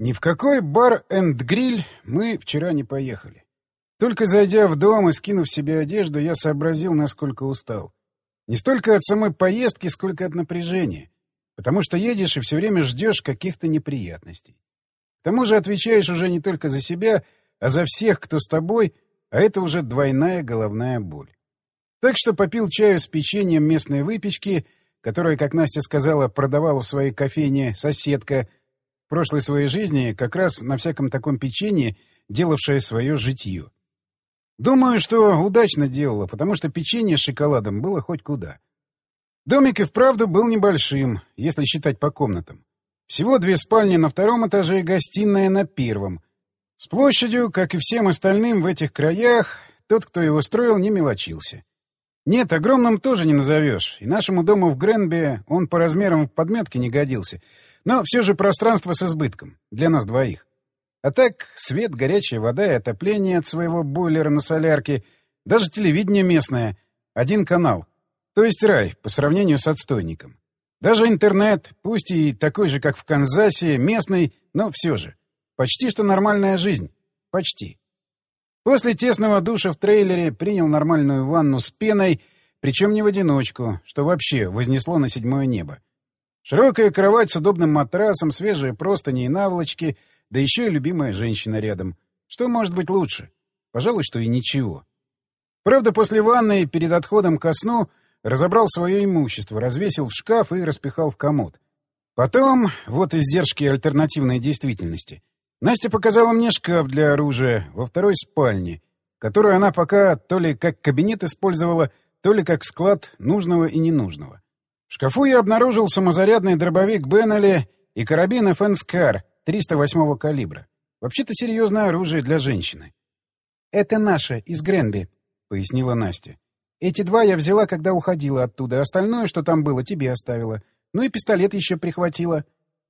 Ни в какой бар энд гриль мы вчера не поехали. Только зайдя в дом и скинув себе одежду, я сообразил, насколько устал. Не столько от самой поездки, сколько от напряжения. Потому что едешь и все время ждешь каких-то неприятностей. К тому же отвечаешь уже не только за себя, а за всех, кто с тобой, а это уже двойная головная боль. Так что попил чаю с печеньем местной выпечки, которую, как Настя сказала, продавала в своей кофейне соседка, в прошлой своей жизни как раз на всяком таком печенье, делавшая свое житье. Думаю, что удачно делала, потому что печенье с шоколадом было хоть куда. Домик и вправду был небольшим, если считать по комнатам. Всего 2 спальни на 2-м этаже и гостиная на 1-м. С площадью, как и всем остальным в этих краях, тот, кто его строил, не мелочился. Нет, огромным тоже не назовешь, и нашему дому в Гренби он по размерам в подметке не годился, но все же пространство с избытком, для нас двоих. А так, свет, горячая вода и отопление от своего бойлера на солярке, даже телевидение местное, 1 канал, то есть рай по сравнению с отстойником. Даже интернет, пусть и такой же, как в Канзасе, местный, но все же. Почти что нормальная жизнь. Почти. После тесного душа в трейлере принял нормальную ванну с пеной, причем не в одиночку, что вообще вознесло на 7-е небо. Широкая кровать с удобным матрасом, свежие простыни и наволочки, да еще и любимая женщина рядом. Что может быть лучше? Пожалуй, что и ничего. Правда, после ванны перед отходом ко сну разобрал свое имущество, развесил в шкаф и распихал в комод. Потом, вот издержки альтернативной действительности, Настя показала мне шкаф для оружия во 2-й спальне, которую она пока то ли как кабинет использовала, то ли как склад нужного и ненужного. В шкафу я обнаружил самозарядный дробовик Беннелли и карабин Фенскар 308-го калибра. Вообще-то серьезное оружие для женщины. «Это наше, из Гренби», — пояснила Настя. «Эти 2 я взяла, когда уходила оттуда, остальное, что там было, тебе оставила. Ну и пистолет еще прихватила».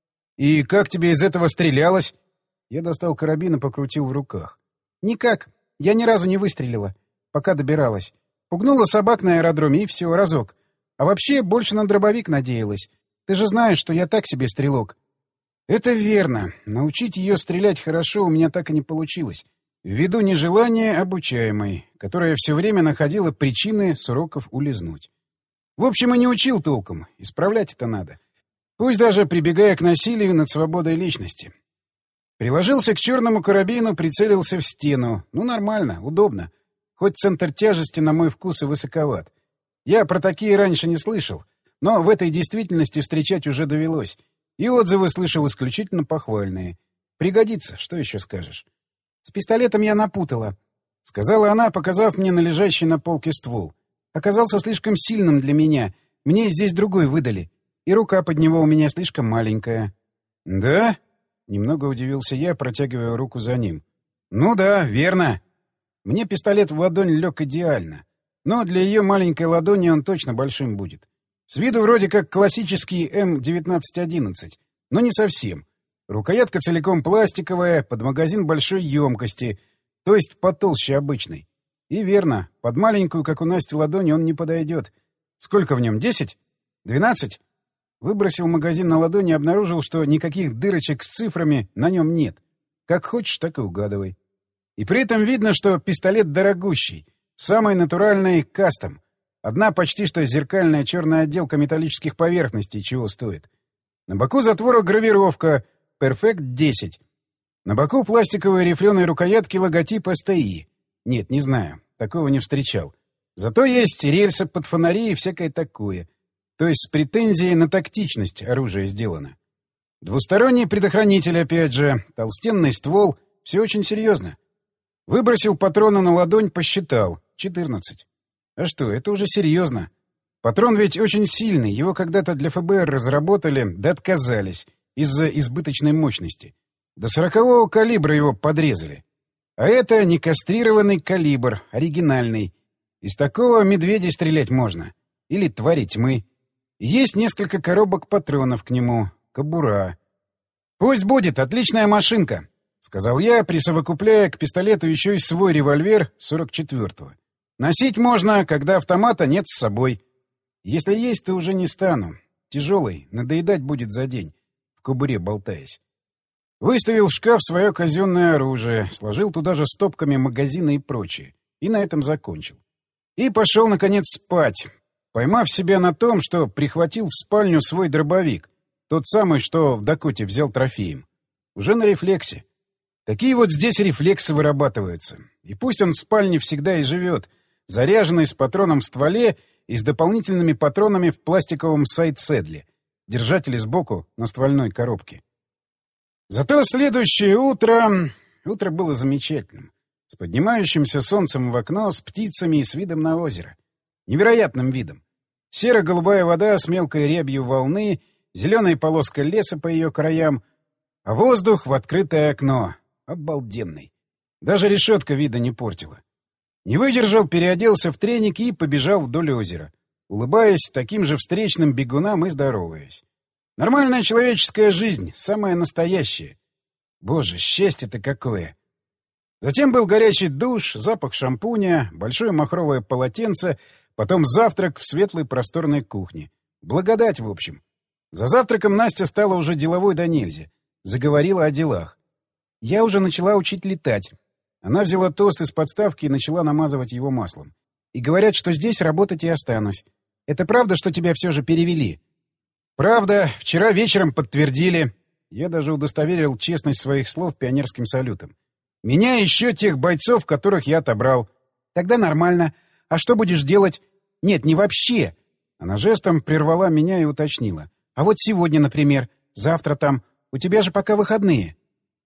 «И как тебе из этого стрелялось?» Я достал карабин и покрутил в руках. «Никак. Я ни разу не выстрелила, пока добиралась. Пугнула собак на аэродроме, и все, разок. А вообще, больше на дробовик надеялась. Ты же знаешь, что я так себе стрелок». «Это верно. Научить ее стрелять хорошо у меня так и не получилось. Ввиду нежелания обучаемой, которая все время находила причины с уроков улизнуть. В общем, и не учил толком. Исправлять это надо. Пусть даже прибегая к насилию над свободой личности». Приложился к черному карабину, прицелился в стену. Ну, нормально, удобно. Хоть центр тяжести на мой вкус и высоковат. Я про такие раньше не слышал, но в этой действительности встречать уже довелось. И отзывы слышал исключительно похвальные. Пригодится, что еще скажешь. «С пистолетом я напутала», — сказала она, показав мне на лежащий на полке ствол. «Оказался слишком сильным для меня. Мне здесь другой выдали. И рука под него у меня слишком маленькая». «Да?» — немного удивился я, протягивая руку за ним. «Ну да, верно. Мне пистолет в ладонь лег идеально. Но для ее маленькой ладони он точно большим будет. С виду вроде как классический М1911, но не совсем. Рукоятка целиком пластиковая, под магазин большой емкости, то есть потолще обычной. И верно, под маленькую, как у Насти, ладонь он не подойдет. Сколько в нем, 10? 12? Выбросил магазин на ладони и обнаружил, что никаких дырочек с цифрами на нем нет. Как хочешь, так и угадывай. И при этом видно, что пистолет дорогущий, самый натуральный кастом. Одна почти что зеркальная черная отделка металлических поверхностей чего стоит. На боку затвора гравировка Perfect 10. На боку пластиковые рифленые рукоятки логотип STI. Нет, не знаю, такого не встречал. Зато есть рельсы под фонари и всякое такое. То есть с претензией на тактичность оружие сделано. Двусторонний предохранитель, опять же, толстенный ствол. Все очень серьезно. Выбросил патроны на ладонь, посчитал. 14. А что, это уже серьезно. Патрон ведь очень сильный. Его когда-то для ФБР разработали, да отказались. Из-за избыточной мощности. До 40-го калибра его подрезали. А это не кастрированный калибр, оригинальный. Из такого медведя стрелять можно. Или твари тьмы. Есть несколько коробок патронов к нему. Кобура. «Пусть будет, отличная машинка», — сказал я, присовокупляя к пистолету еще и свой револьвер 44-го. «Носить можно, когда автомата нет с собой. Если есть, то уже не стану. Тяжелый, надоедать будет за день, в кобуре болтаясь. Выставил в шкаф свое казенное оружие, сложил туда же стопками магазины и прочее. И на этом закончил. И пошел, наконец, спать, поймав себя на том, что прихватил в спальню свой дробовик, тот самый, что в Дакоте взял трофеем. Уже на рефлексе. Такие вот здесь рефлексы вырабатываются. И пусть он в спальне всегда и живет, заряженный с патроном в стволе и с дополнительными патронами в пластиковом сайд-седле, держателе сбоку на ствольной коробке. Зато следующее утро... Утро было замечательным. С поднимающимся солнцем в окно, с птицами и с видом на озеро. Невероятным видом. Серо-голубая вода с мелкой рябью волны, зеленая полоска леса по ее краям, а воздух в открытое окно. Обалденный. Даже решетка вида не портила. Не выдержал, переоделся в треники и побежал вдоль озера, улыбаясь таким же встречным бегунам и здороваясь. Нормальная человеческая жизнь, самая настоящая. Боже, счастье-то какое! Затем был горячий душ, запах шампуня, большое махровое полотенце, потом завтрак в светлой просторной кухне. Благодать, в общем. За завтраком Настя стала уже деловой до нельзя. Заговорила о делах. Я уже начала учить летать. Она взяла тост из подставки и начала намазывать его маслом. И говорят, что здесь работать и останусь. Это правда, что тебя все же перевели? Правда. Вчера вечером подтвердили. Я даже удостоверил честность своих слов пионерским салютом. Меня и еще тех бойцов, которых я отобрал. Тогда нормально. А что будешь делать? Нет, не вообще. Она жестом прервала меня и уточнила. А вот сегодня, например, завтра там. У тебя же пока выходные.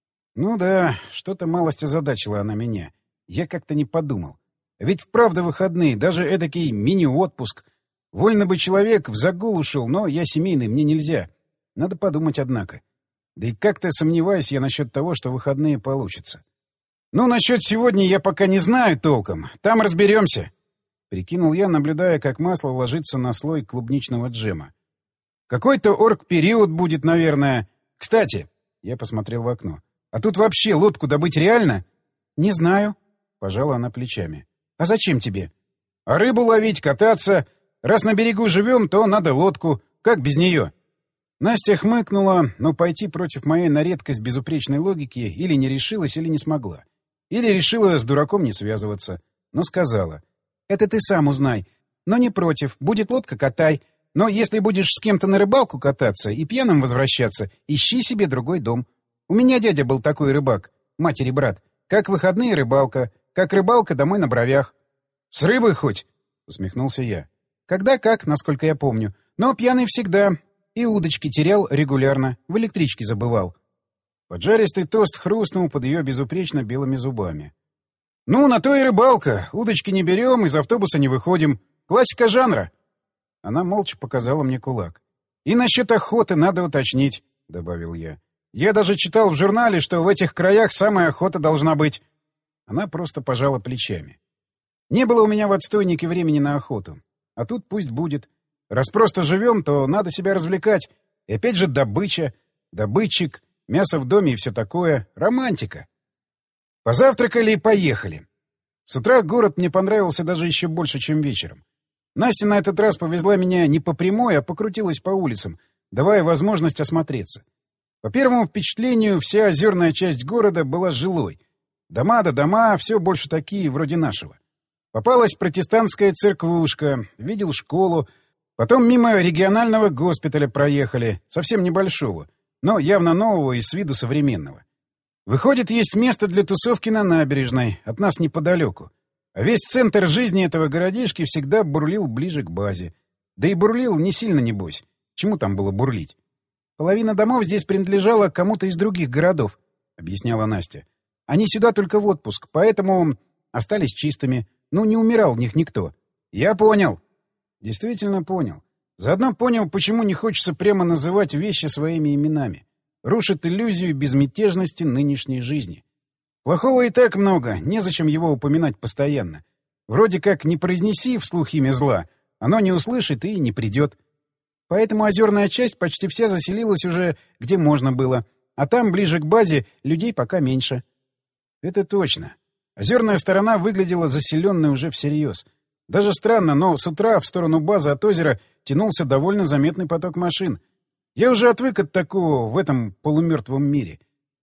Ну да, что-то малость озадачила она меня. Я как-то не подумал. Ведь вправду выходные, даже эдакий мини-отпуск. Вольно бы человек в загул ушел, но я семейный, мне нельзя. Надо подумать, однако. Да и как-то сомневаюсь я насчет того, что выходные получится. Ну, насчет сегодня я пока не знаю толком. Там разберемся. Прикинул я, наблюдая, как масло ложится на слой клубничного джема. Какой-то оргпериод будет, наверное. Кстати, я посмотрел в окно. А тут вообще лодку добыть реально? Не знаю. Пожала она плечами. А зачем тебе? А рыбу ловить, кататься. Раз на берегу живем, то надо лодку. Как без нее? Настя хмыкнула, но пойти против моей на редкость безупречной логики или не решилась, или не смогла. Или решила с дураком не связываться. Но сказала. Это ты сам узнай. Но не против. Будет лодка — катай. Но если будешь с кем-то на рыбалку кататься и пьяным возвращаться, ищи себе другой дом. У меня дядя был такой рыбак, матери брат. Как выходные рыбалка, как рыбалка домой на бровях. — С рыбой хоть? — усмехнулся я. — Когда как, насколько я помню. Но пьяный всегда. И удочки терял регулярно, в электричке забывал. Поджаристый тост хрустнул под ее безупречно белыми зубами. — Ну, на то и рыбалка. Удочки не берем, из автобуса не выходим. Классика жанра. Она молча показала мне кулак. — И насчет охоты надо уточнить, — добавил я. — Я даже читал в журнале, что в этих краях самая охота должна быть. Она просто пожала плечами. Не было у меня в отстойнике времени на охоту. А тут пусть будет. Раз просто живем, то надо себя развлекать. И опять же добыча, добытчик, мясо в доме и все такое. Романтика. Позавтракали и поехали. С утра город мне понравился даже еще больше, чем вечером. Настя на этот раз повезла меня не по прямой, а покрутилась по улицам, давая возможность осмотреться. По первому впечатлению, вся озерная часть города была жилой. Дома да дома, все больше такие, вроде нашего. Попалась протестантская церквушка, видел школу, потом мимо регионального госпиталя проехали, совсем небольшого, но явно нового и с виду современного. Выходит, есть место для тусовки на набережной, от нас неподалеку. А весь центр жизни этого городишки всегда бурлил ближе к базе. Да и бурлил не сильно, небось. Чему там было бурлить? Половина домов здесь принадлежала кому-то из других городов, — объясняла Настя. Они сюда только в отпуск, поэтому остались чистыми. Ну, не умирал в них никто. Я понял. Действительно понял. Заодно понял, почему не хочется прямо называть вещи своими именами. Рушит иллюзию безмятежности нынешней жизни. Плохого и так много, незачем его упоминать постоянно. Вроде как не произнеси вслух имя зла, оно не услышит и не придет. Поэтому озерная часть почти вся заселилась уже где можно было, а там, ближе к базе, людей пока меньше. Это точно. Озерная сторона выглядела заселенной уже всерьез. Даже странно, но с утра в сторону базы от озера тянулся довольно заметный поток машин. Я уже отвык от такого в этом полумертвом мире.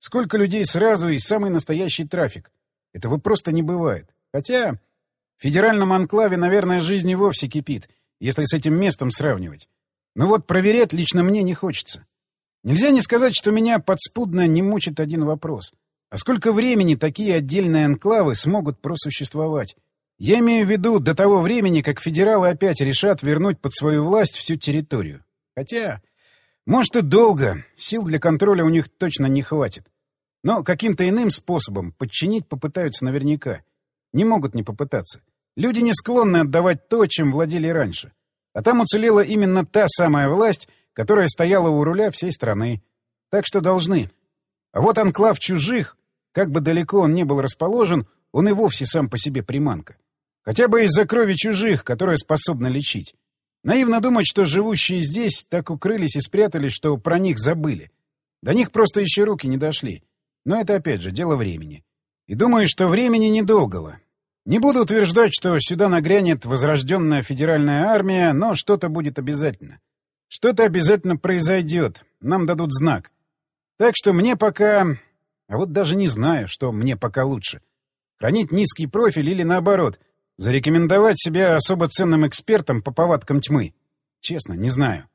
Сколько людей сразу и самый настоящий трафик. Этого просто не бывает. Хотя в федеральном анклаве, наверное, жизнь и вовсе кипит, если с этим местом сравнивать. Но вот проверять лично мне не хочется. Нельзя не сказать, что меня подспудно не мучит один вопрос. А сколько времени такие отдельные анклавы смогут просуществовать? Я имею в виду до того времени, как федералы опять решат вернуть под свою власть всю территорию. Хотя, может и долго, сил для контроля у них точно не хватит. Но каким-то иным способом подчинить попытаются наверняка. Не могут не попытаться. Люди не склонны отдавать то, чем владели раньше. А там уцелела именно та самая власть, которая стояла у руля всей страны. Так что должны. А вот анклав чужих, как бы далеко он ни был расположен, он и вовсе сам по себе приманка. Хотя бы из-за крови чужих, которая способна лечить. Наивно думать, что живущие здесь так укрылись и спрятались, что про них забыли. До них просто еще руки не дошли. Но это, опять же, дело времени. И думаю, что времени недолгого. Не буду утверждать, что сюда нагрянет возрожденная федеральная армия, но что-то будет обязательно. Что-то обязательно произойдет. Нам дадут знак. Так что мне пока... А вот даже не знаю, что мне пока лучше. Хранить низкий профиль или, наоборот, зарекомендовать себя особо ценным экспертом по повадкам тьмы. Честно, не знаю.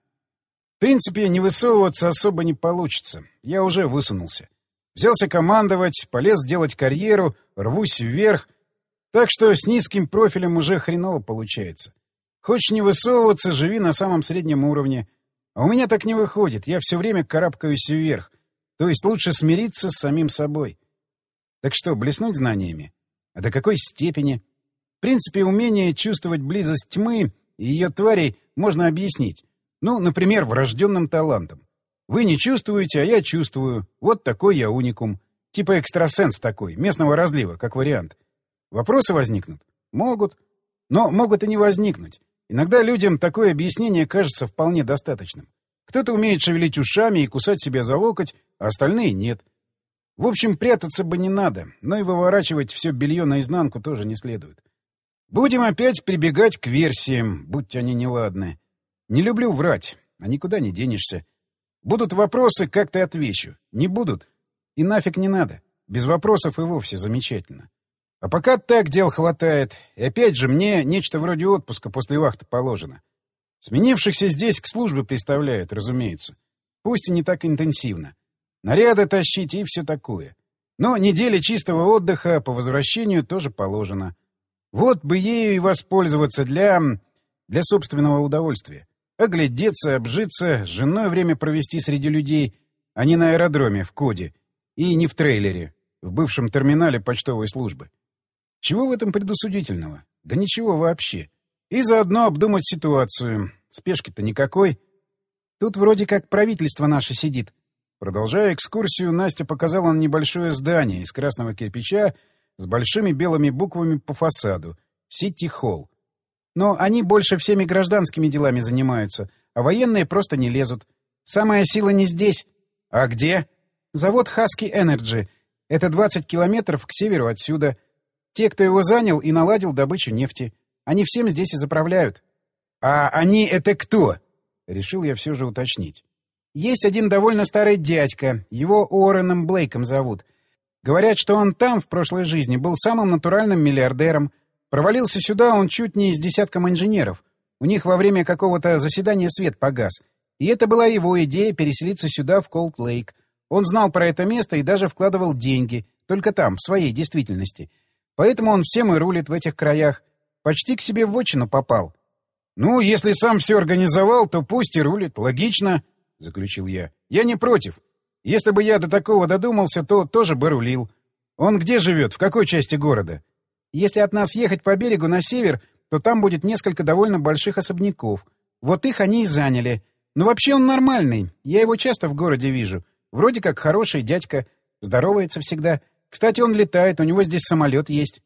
В принципе, не высовываться особо не получится. Я уже высунулся. Взялся командовать, полез делать карьеру, рвусь вверх. Так что с низким профилем уже хреново получается. Хочешь не высовываться, живи на самом среднем уровне. А у меня так не выходит, я все время карабкаюсь вверх. То есть лучше смириться с самим собой. Так что, блеснуть знаниями? А до какой степени? В принципе, умение чувствовать близость тьмы и ее тварей можно объяснить. Ну, например, врожденным талантом. Вы не чувствуете, а я чувствую. Вот такой я уникум. Типа экстрасенс такой, местного разлива, как вариант. Вопросы возникнут? Могут. Но могут и не возникнуть. Иногда людям такое объяснение кажется вполне достаточным. Кто-то умеет шевелить ушами и кусать себя за локоть, а остальные нет. В общем, прятаться бы не надо, но и выворачивать все белье наизнанку тоже не следует. Будем опять прибегать к версиям, будь они неладны. Не люблю врать, а никуда не денешься. Будут вопросы, как-то отвечу. Не будут. И нафиг не надо. Без вопросов и вовсе замечательно. А пока так дел хватает. И опять же, мне нечто вроде отпуска после вахты положено. Сменившихся здесь к службе представляют, разумеется. Пусть и не так интенсивно. Наряды тащить и все такое. Но недели чистого отдыха по возвращению тоже положено. Вот бы ею и воспользоваться для собственного удовольствия. Оглядеться, обжиться, с женой время провести среди людей, а не на аэродроме в Коде и не в трейлере, в бывшем терминале почтовой службы. Чего в этом предосудительного? Да ничего вообще. И заодно обдумать ситуацию. Спешки-то никакой. Тут вроде как правительство наше сидит. Продолжая экскурсию, Настя показала на небольшое здание из красного кирпича с большими белыми буквами по фасаду — Сити-холл. Но они больше всеми гражданскими делами занимаются, а военные просто не лезут. Самая сила не здесь. А где? Завод Husky Energy. Это 20 километров к северу отсюда. Те, кто его занял и наладил добычу нефти. Они всем здесь и заправляют. А они это кто? Решил я все же уточнить. Есть один довольно старый дядька. Его Уорреном Блейком зовут. Говорят, что он там в прошлой жизни был самым натуральным миллиардером. Провалился сюда он чуть не с десятком инженеров. У них во время какого-то заседания свет погас. И это была его идея переселиться сюда, в Колд-Лейк. Он знал про это место и даже вкладывал деньги. Только там, в своей действительности. Поэтому он всем и рулит в этих краях. Почти к себе в вотчину попал. «Ну, если сам все организовал, то пусть и рулит. Логично», — заключил я. «Я не против. Если бы я до такого додумался, то тоже бы рулил. Он где живет? В какой части города?» «Если от нас ехать по берегу на север, то там будет несколько довольно больших особняков. Вот их они и заняли. Но вообще он нормальный. Я его часто в городе вижу. Вроде как хороший дядька. Здоровается всегда. Кстати, он летает, у него здесь самолет есть».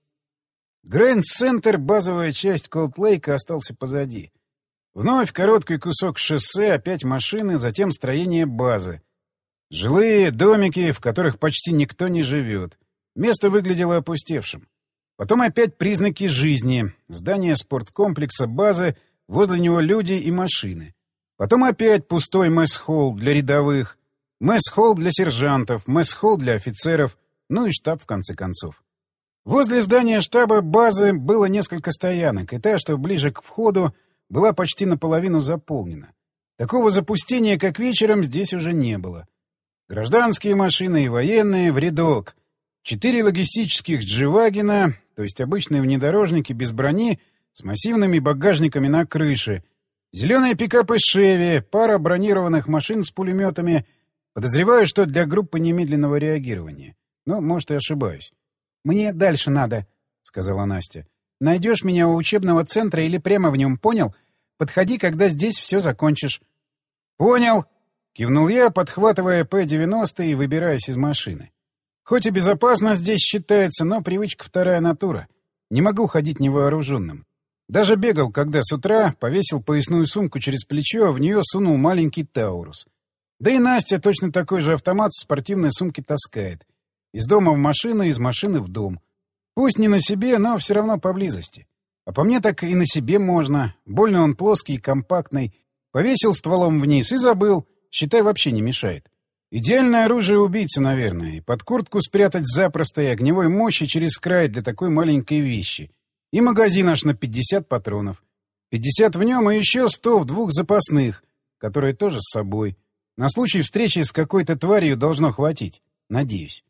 Грэнд-центр, базовая часть Колд-Лейка, остался позади. Вновь короткий кусок шоссе, опять машины, затем строение базы. Жилые домики, в которых почти никто не живет. Место выглядело опустевшим. Потом опять признаки жизни. Здание спорткомплекса базы, возле него люди и машины. Потом опять пустой месс-холл для рядовых. Месс-холл для сержантов, месс-холл для офицеров, ну и штаб в конце концов. Возле здания штаба базы было несколько стоянок, и та, что ближе к входу, была почти наполовину заполнена. Такого запустения, как вечером, здесь уже не было. Гражданские машины и военные в рядок. 4 логистических «Дживагена», то есть обычные внедорожники без брони, с массивными багажниками на крыше. Зеленые пикапы «Шеви», пара бронированных машин с пулеметами. Подозреваю, что для группы немедленного реагирования. Но, может, и ошибаюсь. «Мне дальше надо», — сказала Настя. «Найдешь меня у учебного центра или прямо в нем, понял? Подходи, когда здесь все закончишь». «Понял», — кивнул я, подхватывая П-90 и выбираясь из машины. Хоть и безопасно здесь считается, но привычка вторая натура. Не могу ходить невооруженным. Даже бегал, когда с утра повесил поясную сумку через плечо, а в нее сунул маленький Таурус. Да и Настя точно такой же автомат в спортивной сумке таскает. Из дома в машину, из машины в дом. Пусть не на себе, но все равно поблизости. А по мне так и на себе можно. Больно он плоский и компактный. Повесил стволом вниз и забыл. Считай, вообще не мешает. Идеальное оружие убийцы, наверное. И под куртку спрятать запросто, и огневой мощи через край для такой маленькой вещи. И магазин аж на 50 патронов. 50 в нем и еще 100 в 2 запасных, которые тоже с собой. На случай встречи с какой-то тварью должно хватить. Надеюсь.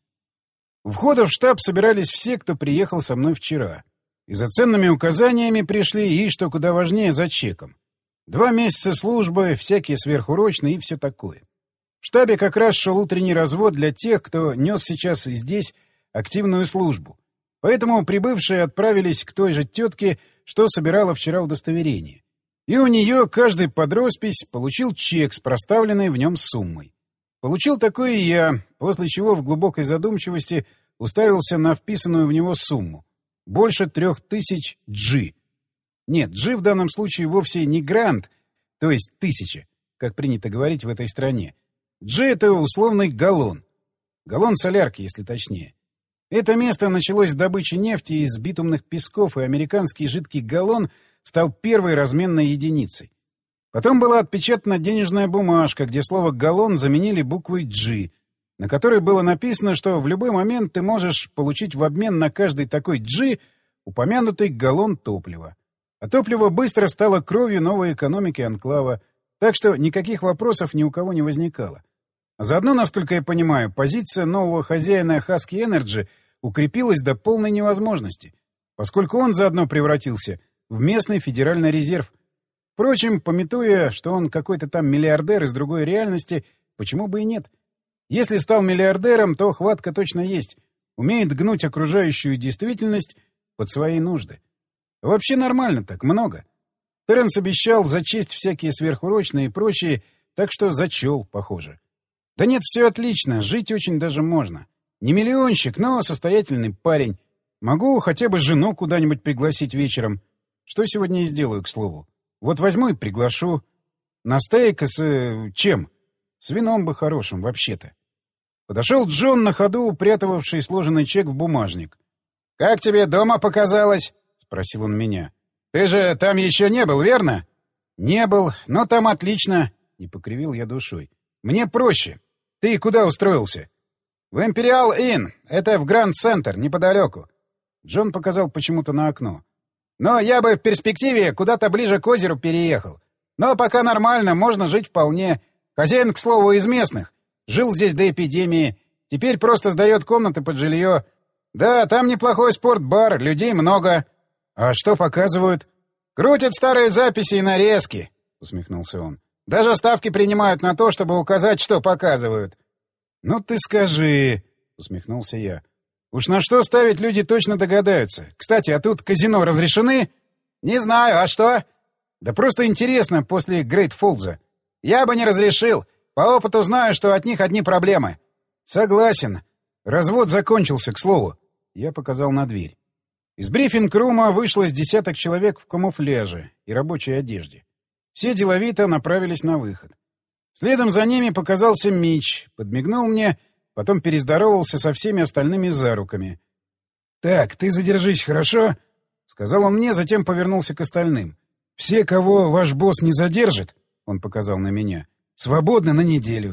У входа в штаб собирались все, кто приехал со мной вчера. И за ценными указаниями пришли, и, что куда важнее, за чеком. 2 месяца службы, всякие сверхурочные и все такое. В штабе как раз шел утренний развод для тех, кто нес сейчас и здесь активную службу. Поэтому прибывшие отправились к той же тетке, что собирала вчера удостоверение. И у нее каждый под роспись получил чек с проставленной в нем суммой. Получил такой и я, после чего в глубокой задумчивости уставился на вписанную в него сумму. Больше 3000 G. Нет, G в данном случае вовсе не грант, то есть 1000, как принято говорить в этой стране. G — это условный галлон. Галлон солярки, если точнее. Это место началось с добычи нефти из битумных песков, и американский жидкий галлон стал первой разменной единицей. Потом была отпечатана денежная бумажка, где слово «галлон» заменили буквой «G», на которой было написано, что в любой момент ты можешь получить в обмен на каждый такой «G» упомянутый галлон топлива. А топливо быстро стало кровью новой экономики анклава, так что никаких вопросов ни у кого не возникало. А заодно, насколько я понимаю, позиция нового хозяина Husky Energy укрепилась до полной невозможности, поскольку он заодно превратился в местный федеральный резерв. Впрочем, памятуя, что он какой-то там миллиардер из другой реальности, почему бы и нет? Если стал миллиардером, то хватка точно есть, умеет гнуть окружающую действительность под свои нужды. Вообще нормально так, много. Терренс обещал зачесть всякие сверхурочные и прочие, так что зачел, похоже. Да нет, все отлично, жить очень даже можно. Не миллионщик, но состоятельный парень. Могу хотя бы жену куда-нибудь пригласить вечером. Что сегодня и сделаю, к слову. Вот возьму и приглашу. На стейк с... чем? С вином бы хорошим, вообще-то. Подошел Джон, на ходу упрятывавший сложенный чек в бумажник. — Как тебе дома показалось? — спросил он меня. — Ты же там еще не был, верно? — Не был, но там отлично. Не покривил я душой. — Мне проще. Ты куда устроился? — В Империал Инн. Это в Гранд-Центр, неподалеку. Джон показал почему-то на окно. — Но я бы в перспективе куда-то ближе к озеру переехал. Но пока нормально, можно жить вполне. Хозяин, к слову, из местных. Жил здесь до эпидемии. Теперь просто сдает комнаты под жилье. Да, там неплохой спортбар, людей много. — А что показывают? — Крутят старые записи и нарезки, — усмехнулся он. — Даже ставки принимают на то, чтобы указать, что показывают. — Ну ты скажи, — усмехнулся я. — Уж на что ставить люди точно догадаются. Кстати, а тут казино разрешены? — Не знаю, а что? — Да просто интересно после Грейт-Фоллза. — Я бы не разрешил. По опыту знаю, что от них одни проблемы. — Согласен. Развод закончился, к слову. Я показал на дверь. Из брифинг-рума вышло с десяток человек в камуфляже и рабочей одежде. Все деловито направились на выход. Следом за ними показался Митч, подмигнул мне, потом перездоровался со всеми остальными за руками. — Так, ты задержись, хорошо? — сказал он мне, затем повернулся к остальным. — Все, кого ваш босс не задержит, — он показал на меня, — свободны на неделю.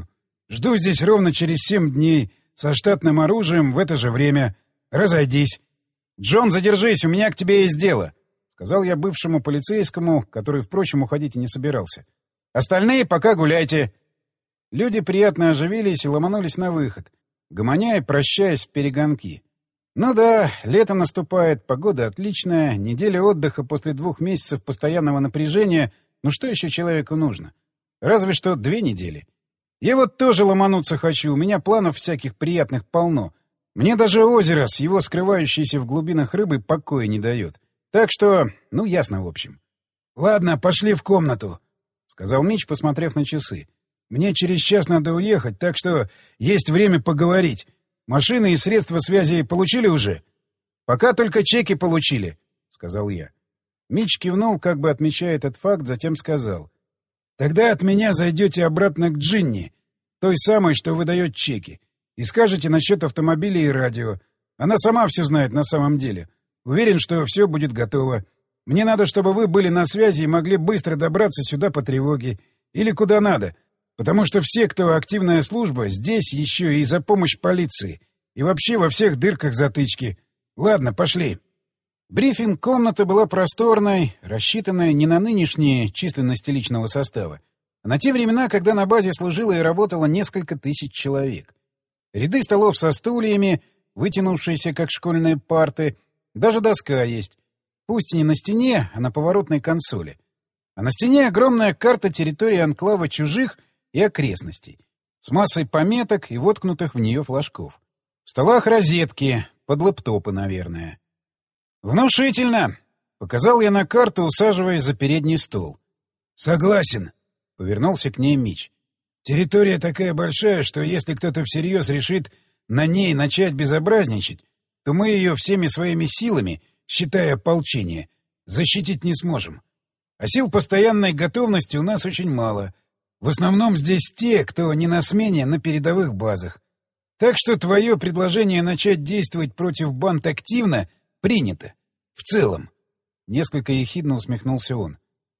Жду здесь ровно через 7 дней, со штатным оружием в это же время. Разойдись. Джон, задержись, у меня к тебе есть дело, — сказал я бывшему полицейскому, который, впрочем, уходить и не собирался. Остальные пока гуляйте. Люди приятно оживились и ломанулись на выход, гомоня и прощаясь в перегонки. Ну да, лето наступает, погода отличная, неделя отдыха после 2 месяцев постоянного напряжения. Ну что еще человеку нужно? Разве что 2 недели. Я вот тоже ломануться хочу, у меня планов всяких приятных полно. Мне даже озеро с его скрывающейся в глубинах рыбой покоя не дает. Так что, ну ясно в общем. — Ладно, пошли в комнату, — сказал Мич, посмотрев на часы. — Мне через час надо уехать, так что есть время поговорить. Машины и средства связи получили уже? — Пока только чеки получили, — сказал я. Мич кивнул, как бы отмечая этот факт, затем сказал. — Тогда от меня зайдете обратно к Джинни, той самой, что выдает чеки, и скажете насчет автомобиля и радио. Она сама все знает на самом деле. Уверен, что все будет готово. Мне надо, чтобы вы были на связи и могли быстро добраться сюда по тревоге. Или куда надо. Потому что все, кто активная служба, здесь еще и за помощь полиции. И вообще во всех дырках затычки. Ладно, пошли. Брифинг-комната была просторной, рассчитанная не на нынешние численности личного состава, а на те времена, когда на базе служило и работало несколько тысяч человек. Ряды столов со стульями, вытянувшиеся как школьные парты, даже доска есть. Пусть и не на стене, а на поворотной консоли. А на стене огромная карта территории анклава чужих и окрестностей, с массой пометок и воткнутых в нее флажков. В столах розетки, под лэптопы, наверное. «Внушительно!» — показал я на карту, усаживаясь за передний стол. «Согласен», — повернулся к ней Мич. «Территория такая большая, что если кто-то всерьез решит на ней начать безобразничать, то мы ее всеми своими силами, считая ополчение, защитить не сможем. А сил постоянной готовности у нас очень мало. В основном здесь те, кто не на смене на передовых базах. Так что твое предложение начать действовать против банд активно принято. В целом. Несколько ехидно усмехнулся он.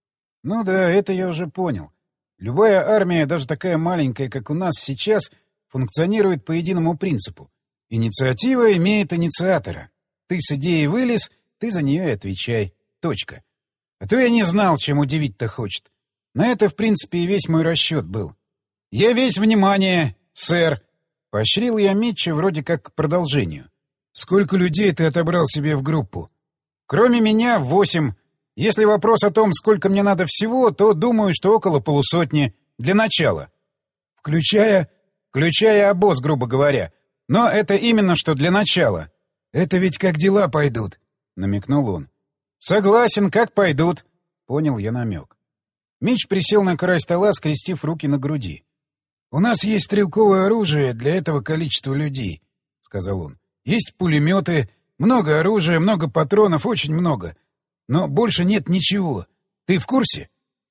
Ну да, это я уже понял. Любая армия, даже такая маленькая, как у нас сейчас, функционирует по единому принципу. Инициатива имеет инициатора. Ты с идеей вылез, ты за нее и отвечай. Точка. А то я не знал, чем удивить-то хочет. На это, в принципе, и весь мой расчет был. «Я весь внимание, сэр!» Поощрил я Митча вроде как к продолжению. «Сколько людей ты отобрал себе в группу?» «Кроме меня, 8. Если вопрос о том, сколько мне надо всего, то думаю, что около полусотни. Для начала. Включая обоз, грубо говоря. Но это именно что для начала. Это ведь как дела пойдут», — намекнул он. «Согласен, как пойдут», — понял я намек. Митч присел на край стола, скрестив руки на груди. «У нас есть стрелковое оружие для этого количества людей», — сказал он. «Есть пулеметы, много оружия, много патронов, очень много. Но больше нет ничего. Ты в курсе?»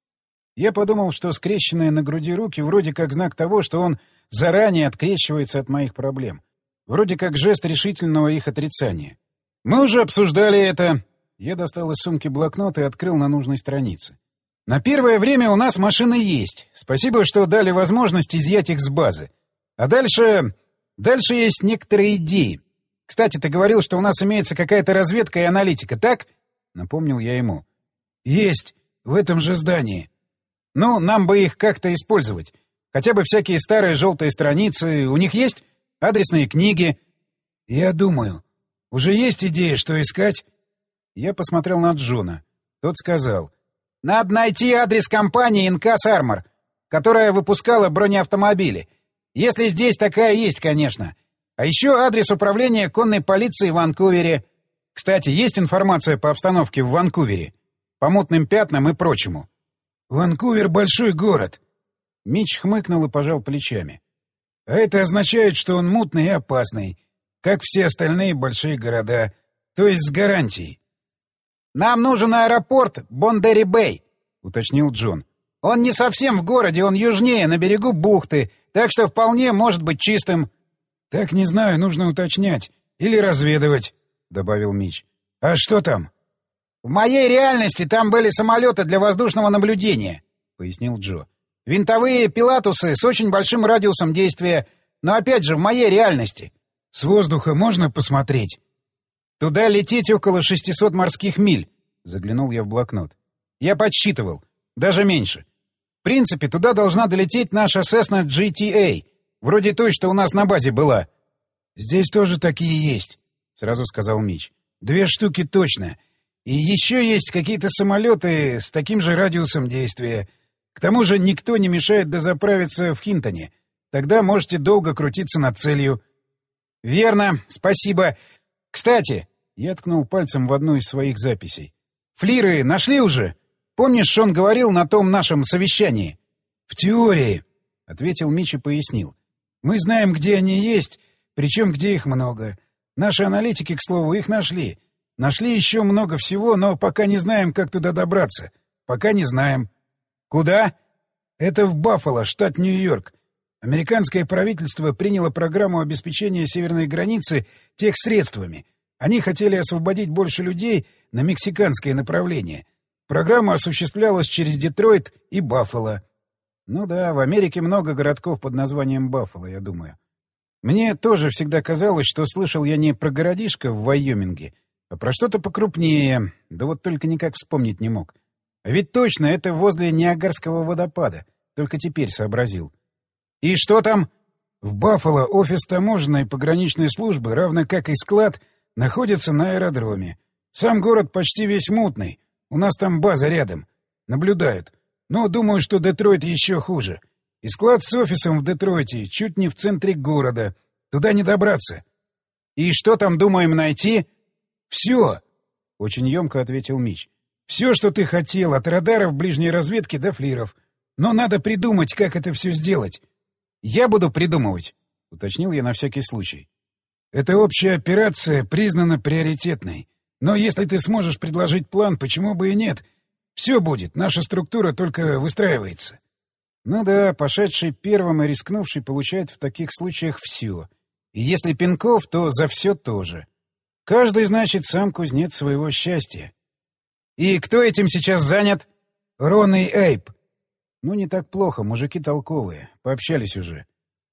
Я подумал, что скрещенные на груди руки вроде как знак того, что он заранее открещивается от моих проблем. Вроде как жест решительного их отрицания. «Мы уже обсуждали это». Я достал из сумки блокнот и открыл на нужной странице. «На первое время у нас машины есть. Спасибо, что дали возможность изъять их с базы. А дальше есть некоторые идеи. Кстати, ты говорил, что у нас имеется какая-то разведка и аналитика, так?» — напомнил я ему. «Есть. В этом же здании». «Ну, нам бы их как-то использовать. Хотя бы всякие старые желтые страницы. У них есть адресные книги?» «Я думаю. Уже есть идея, что искать?» Я посмотрел на Джона. Тот сказал. «Надо найти адрес компании Инкас Армор, которая выпускала бронеавтомобили. Если здесь такая есть, конечно. А еще адрес управления конной полиции в Ванкувере. Кстати, есть информация по обстановке в Ванкувере? По мутным пятнам и прочему?» «Ванкувер — большой город». Митч хмыкнул и пожал плечами. «А это означает, что он мутный и опасный, как все остальные большие города, то есть с гарантией». «Нам нужен аэропорт Бондери-Бэй», — уточнил Джон. «Он не совсем в городе, он южнее, на берегу бухты, так что вполне может быть чистым». «Так не знаю, нужно уточнять. Или разведывать», — добавил Митч. «А что там?» «В моей реальности там были самолеты для воздушного наблюдения», — пояснил Джо. Винтовые пилатусы с очень большим радиусом действия, но опять же в моей реальности. С воздуха можно посмотреть? Туда лететь около 600 морских миль, заглянул я в блокнот. Я подсчитывал. Даже меньше. В принципе, туда должна долететь наша Cessna GTA, вроде той, что у нас на базе была. Здесь тоже такие есть, сразу сказал Мич. 2 штуки точно. И еще есть какие-то самолеты с таким же радиусом действия. К тому же никто не мешает дозаправиться в Хинтоне. Тогда можете долго крутиться над целью. — Верно, спасибо. Кстати, я ткнул пальцем в одну из своих записей. — Флиры нашли уже? Помнишь, он говорил на том нашем совещании? — В теории, — ответил Мич и пояснил. — Мы знаем, где они есть, причем где их много. Наши аналитики, к слову, их нашли. Нашли еще много всего, но пока не знаем, как туда добраться. Пока не знаем. — Куда? — Это в Баффало, штат Нью-Йорк. Американское правительство приняло программу обеспечения северной границы техсредствами. Они хотели освободить больше людей на мексиканское направление. Программа осуществлялась через Детройт и Баффало. Ну да, в Америке много городков под названием Баффало, я думаю. Мне тоже всегда казалось, что слышал я не про городишко в Вайоминге, а про что-то покрупнее, да вот только никак вспомнить не мог. А ведь точно, это возле Ниагарского водопада, только теперь сообразил. И что там? В Баффало офис таможенной пограничной службы, равно как и склад, находится на аэродроме. Сам город почти весь мутный. У нас там база рядом. Наблюдают. Но думаю, что Детройт еще хуже. И склад с офисом в Детройте чуть не в центре города. Туда не добраться. И что там думаем найти? Все, очень емко ответил Мич. Все, что ты хотел, от радаров ближней разведки до флиров. Но надо придумать, как это все сделать. Я буду придумывать, уточнил я на всякий случай. Эта общая операция признана приоритетной. Но если ты сможешь предложить план, почему бы и нет? Все будет, наша структура только выстраивается. Ну да, пошедший первым и рискнувший получает в таких случаях все. И если Пинков, то за все тоже. Каждый, значит, сам кузнец своего счастья. И кто этим сейчас занят? Рон и Эйп. Ну, не так плохо, мужики толковые. Пообщались уже.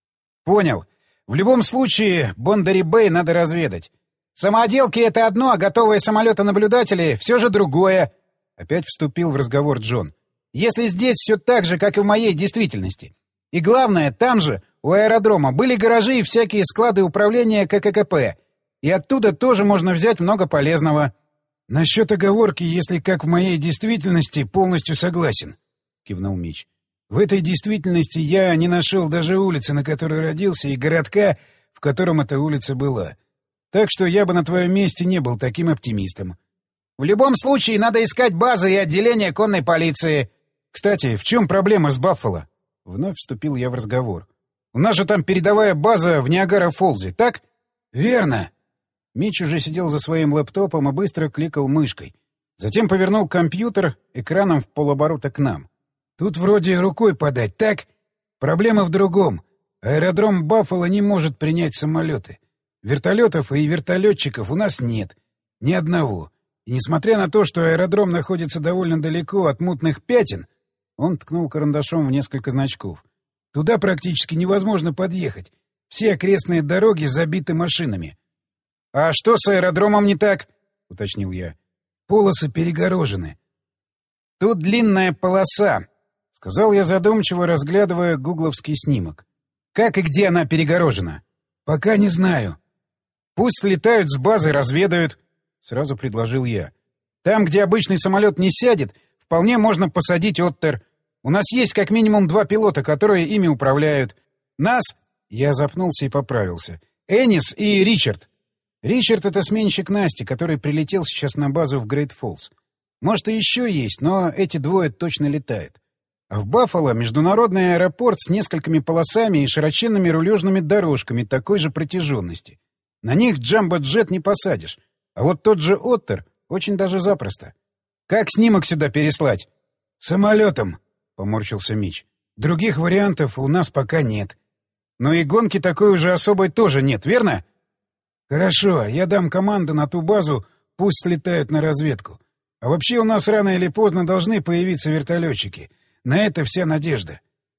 Понял. В любом случае, Бондари-Бэй надо разведать. Самоделки — это одно, а готовые самолеты-наблюдатели — все же другое. Опять вступил в разговор Джон. Если здесь все так же, как и в моей действительности. И главное, там же, у аэродрома, были гаражи и всякие склады управления КККП. И оттуда тоже можно взять много полезного. — Насчет оговорки, если как в моей действительности, полностью согласен, — кивнул Мич. — В этой действительности я не нашел даже улицы, на которой родился, и городка, в котором эта улица была. Так что я бы на твоем месте не был таким оптимистом. В любом случае, надо искать базы и отделения конной полиции. Кстати, в чем проблема с Баффало? Вновь вступил я в разговор. У нас же там передовая база в Ниагара-Фоллзе, так? Верно. Мич уже сидел за своим лэптопом и быстро кликал мышкой. Затем повернул компьютер экраном в полоборота к нам. Тут вроде рукой подать, так? Проблема в другом. Аэродром Баффало не может принять самолеты. Вертолетов и вертолетчиков у нас нет. Ни одного. И несмотря на то, что аэродром находится довольно далеко от мутных пятен, он ткнул карандашом в несколько значков. Туда практически невозможно подъехать. Все окрестные дороги забиты машинами. — А что с аэродромом не так? — уточнил я. — Полосы перегорожены. — Тут длинная полоса, — сказал я задумчиво, разглядывая гугловский снимок. — Как и где она перегорожена? — Пока не знаю. — Пусть слетают с базы, разведают, — сразу предложил я. — Там, где обычный самолет не сядет, вполне можно посадить Оттер. У нас есть как минимум 2 пилота, которые ими управляют. Нас... Я запнулся и поправился. Энис и Ричард. Ричард — это сменщик Насти, который прилетел сейчас на базу в Грейт-Фоллс. Может, и еще есть, но эти двое точно летают. А в Баффало международный аэропорт с несколькими полосами и широченными рулежными дорожками такой же протяженности. На них джамбо-джет не посадишь. А вот тот же Оттер очень даже запросто. Как снимок сюда переслать? — Самолетом, — поморщился Мич. — Других вариантов у нас пока нет. — Но и гонки такой уже особой тоже нет, верно? — Хорошо, я дам команду на ту базу, пусть слетают на разведку. А вообще у нас рано или поздно должны появиться вертолетчики. На это вся надежда.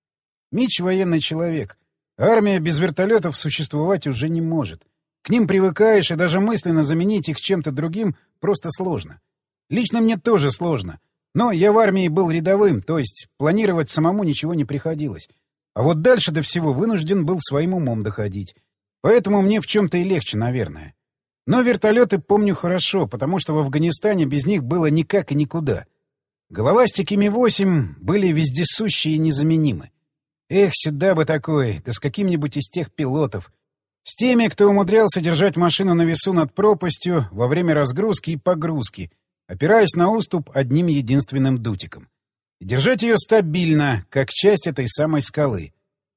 Митч — военный человек. Армия без вертолетов существовать уже не может. К ним привыкаешь, и даже мысленно заменить их чем-то другим просто сложно. Лично мне тоже сложно. Но я в армии был рядовым, то есть планировать самому ничего не приходилось. А вот дальше до всего вынужден был своим умом доходить. Поэтому мне в чем-то и легче, наверное. Но вертолеты помню хорошо, потому что в Афганистане без них было никак и никуда. Головастики Ми-8 были вездесущие и незаменимы. Эх, сюда бы такой, да с каким-нибудь из тех пилотов. С теми, кто умудрялся держать машину на весу над пропастью во время разгрузки и погрузки, опираясь на уступ одним единственным дутиком. И держать ее стабильно, как часть этой самой скалы.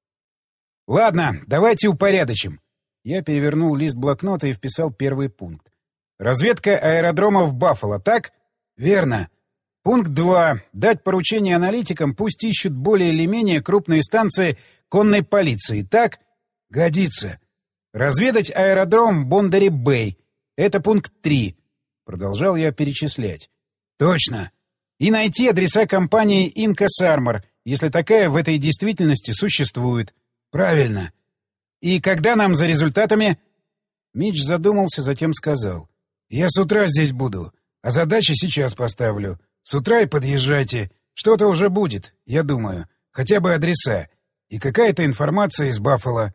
Ладно, давайте упорядочим. Я перевернул лист блокнота и вписал первый пункт. Разведка аэродромов Баффало, так? Верно. Пункт 2. Дать поручение аналитикам, пусть ищут более или менее крупные станции конной полиции, так? Годится. Разведать аэродром Бондари-Бэй. Это пункт 3. Продолжал я перечислять. Точно. И найти адреса компании «Инкас Армор», если такая в этой действительности существует. Правильно. И когда нам за результатами? Митч задумался, затем сказал. Я с утра здесь буду, а задачи сейчас поставлю. С утра и подъезжайте. Что-то уже будет, я думаю. Хотя бы адреса. И какая-то информация из Баффало.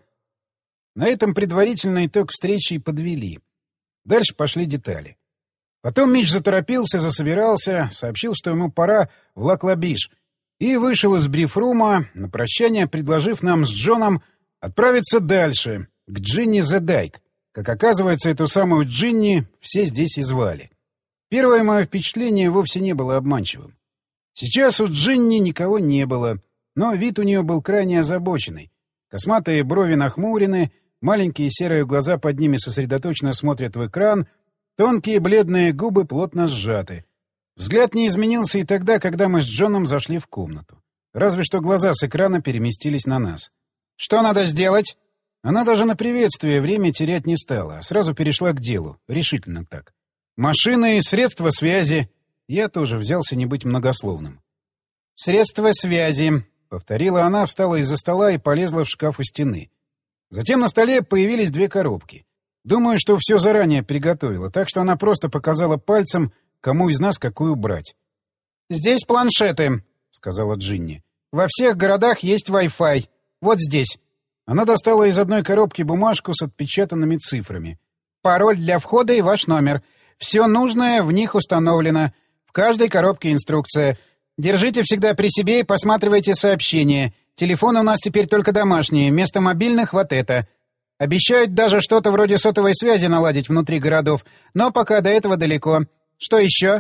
На этом предварительный итог встречи и подвели. Дальше пошли детали. Потом Митч заторопился, засобирался, сообщил, что ему пора в Лаклабиш, и вышел из брифрума, на прощание предложив нам с Джоном отправиться дальше, к Джинни Зе Дайк. Как оказывается, эту самую Джинни все здесь и звали. Первое мое впечатление вовсе не было обманчивым. Сейчас у Джинни никого не было, но вид у нее был крайне озабоченный. Косматые брови нахмурены, маленькие серые глаза под ними сосредоточенно смотрят в экран, тонкие бледные губы плотно сжаты. Взгляд не изменился и тогда, когда мы с Джоном зашли в комнату. Разве что глаза с экрана переместились на нас. «Что надо сделать?» Она даже на приветствие время терять не стала, а сразу перешла к делу, решительно так. «Машины, средства связи...» Я тоже взялся не быть многословным. «Средства связи», — повторила она, встала из-за стола и полезла в шкаф у стены. Затем на столе появились две коробки. Думаю, что все заранее приготовила, так что она просто показала пальцем, кому из нас какую брать. «Здесь планшеты», — сказала Джинни. «Во всех городах есть Wi-Fi. Вот здесь». Она достала из одной коробки бумажку с отпечатанными цифрами. «Пароль для входа и ваш номер. Все нужное в них установлено. В каждой коробке инструкция. Держите всегда при себе и посматривайте сообщения. Телефоны у нас теперь только домашние, вместо мобильных вот это. Обещают даже что-то вроде сотовой связи наладить внутри городов, но пока до этого далеко. Что еще?»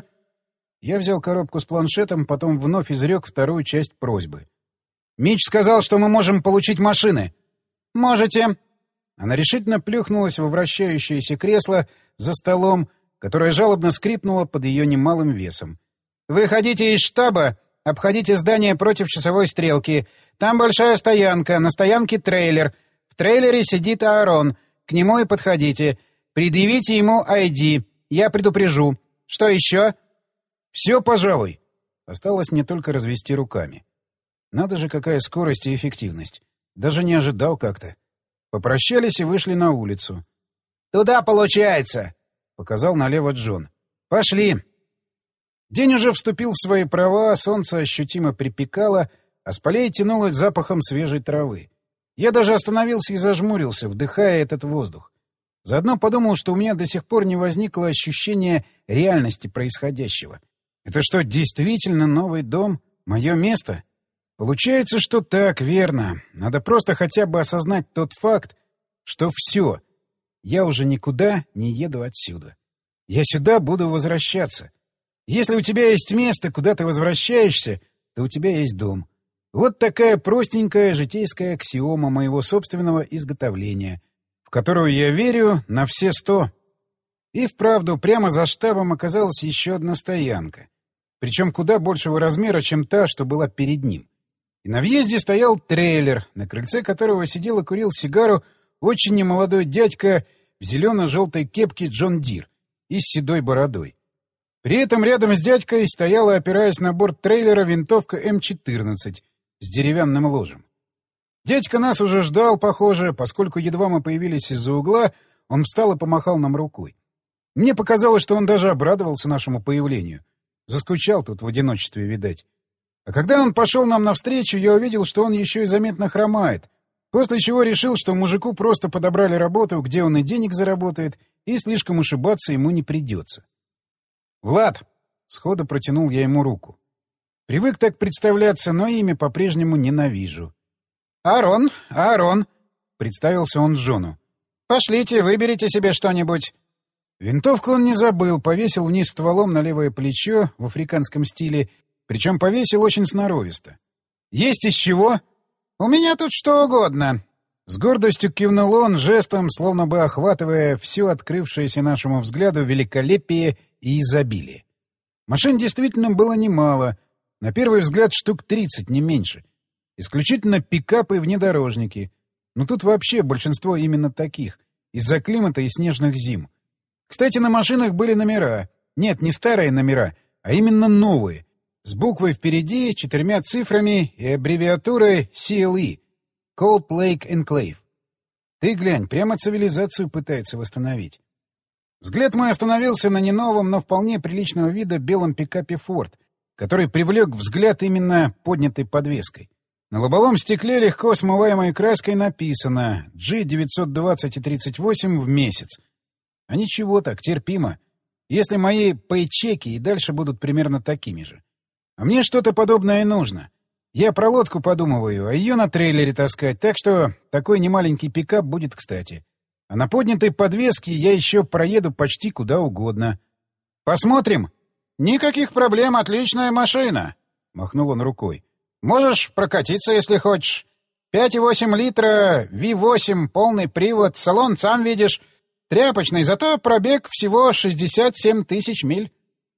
Я взял коробку с планшетом, потом вновь изрек вторую часть просьбы. «Митч сказал, что мы можем получить машины». «Можете». Она решительно плюхнулась во вращающееся кресло за столом, которое жалобно скрипнуло под ее немалым весом. «Выходите из штаба, обходите здание против часовой стрелки. Там большая стоянка, на стоянке трейлер. В трейлере сидит Аарон. К нему и подходите. Предъявите ему ID. Я предупрежу. Что еще?» «Все, пожалуй». Осталось мне только развести руками. Надо же, какая скорость и эффективность. Даже не ожидал как-то. Попрощались и вышли на улицу. «Туда получается!» — показал налево Джон. «Пошли!» День уже вступил в свои права, солнце ощутимо припекало, а с полей тянулось запахом свежей травы. Я даже остановился и зажмурился, вдыхая этот воздух. Заодно подумал, что у меня до сих пор не возникло ощущения реальности происходящего. Это что, действительно новый дом? Мое место? Получается, что так, верно. Надо просто хотя бы осознать тот факт, что все. Я уже никуда не еду отсюда. Я сюда буду возвращаться. Если у тебя есть место, куда ты возвращаешься, то у тебя есть дом. Вот такая простенькая житейская аксиома моего собственного изготовления, в которую я верю на все 100. И вправду, прямо за штабом оказалась еще одна стоянка. Причем куда большего размера, чем та, что была перед ним. И на въезде стоял трейлер, на крыльце которого сидел и курил сигару очень немолодой дядька в зелено-желтой кепке Джон Дир и с седой бородой. При этом рядом с дядькой стояла, опираясь на борт трейлера, винтовка М-14 с деревянным ложем. Дядька нас уже ждал, похоже, поскольку едва мы появились из-за угла, он встал и помахал нам рукой. Мне показалось, что он даже обрадовался нашему появлению. Заскучал тут в одиночестве, видать. А когда он пошел нам навстречу, я увидел, что он еще и заметно хромает, после чего решил, что мужику просто подобрали работу, где он и денег заработает, и слишком ушибаться ему не придется. «Влад!» — сходу протянул я ему руку. Привык так представляться, но имя по-прежнему ненавижу. «Аарон, Аарон!» — представился он Джону. «Пошлите, выберите себе что-нибудь». Винтовку он не забыл, повесил вниз стволом на левое плечо в африканском стиле, причем повесил очень сноровисто. «Есть из чего?» «У меня тут что угодно». С гордостью кивнул он, жестом, словно бы охватывая все открывшееся нашему взгляду великолепие и изобилие. Машин действительно было немало, на первый взгляд штук 30, не меньше. Исключительно пикапы и внедорожники. Но тут вообще большинство именно таких, из-за климата и снежных зим. Кстати, на машинах были номера. Нет, не старые номера, а именно новые. С буквой впереди, 4 цифрами и аббревиатурой CLE — Cold Lake Enclave. Ты глянь, прямо цивилизацию пытается восстановить. Взгляд мой остановился на не новом, но вполне приличного вида белом пикапе Ford, который привлек взгляд именно поднятой подвеской. На лобовом стекле легко смываемой краской написано G920/38 в месяц. А ничего так, терпимо. Если мои пейчеки и дальше будут примерно такими же. А мне что-то подобное и нужно. Я про лодку подумываю, а ее на трейлере таскать, так что такой немаленький пикап будет кстати. А на поднятой подвеске я еще проеду почти куда угодно. Посмотрим. Никаких проблем, отличная машина, — махнул он рукой. Можешь прокатиться, если хочешь. 5,8 литра, V8, полный привод, салон сам видишь. Тряпочный, зато пробег всего 67 тысяч миль.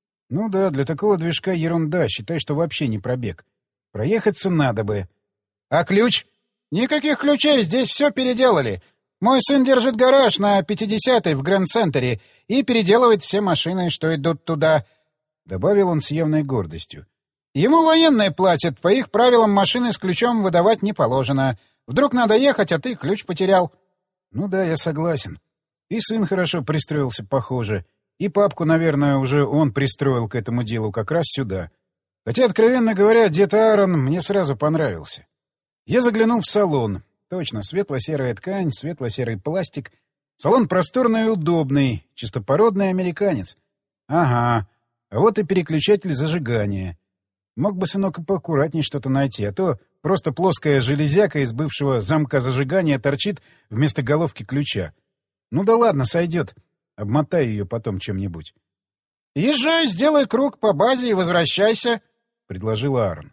Ну да, для такого движка ерунда, считай, что вообще не пробег. Проехаться надо бы. А ключ? Никаких ключей, здесь все переделали. Мой сын держит гараж на 50-й в Гранд-Центере и переделывает все машины, что идут туда, — добавил он с явной гордостью. Ему военные платят, по их правилам машины с ключом выдавать не положено. Вдруг надо ехать, а ты ключ потерял. Ну да, я согласен. И сын хорошо пристроился, похоже. И папку, наверное, уже он пристроил к этому делу как раз сюда. Хотя, откровенно говоря, дед Аарон мне сразу понравился. Я заглянул в салон. Точно, светло-серая ткань, светло-серый пластик. Салон просторный и удобный, чистопородный американец. Ага, а вот и переключатель зажигания. Мог бы, сынок, и поаккуратней что-то найти, а то просто плоская железяка из бывшего замка зажигания торчит вместо головки ключа. Ну да ладно, сойдет. Обмотай ее потом чем-нибудь. — Езжай, сделай круг по базе и возвращайся, — предложил Аарон.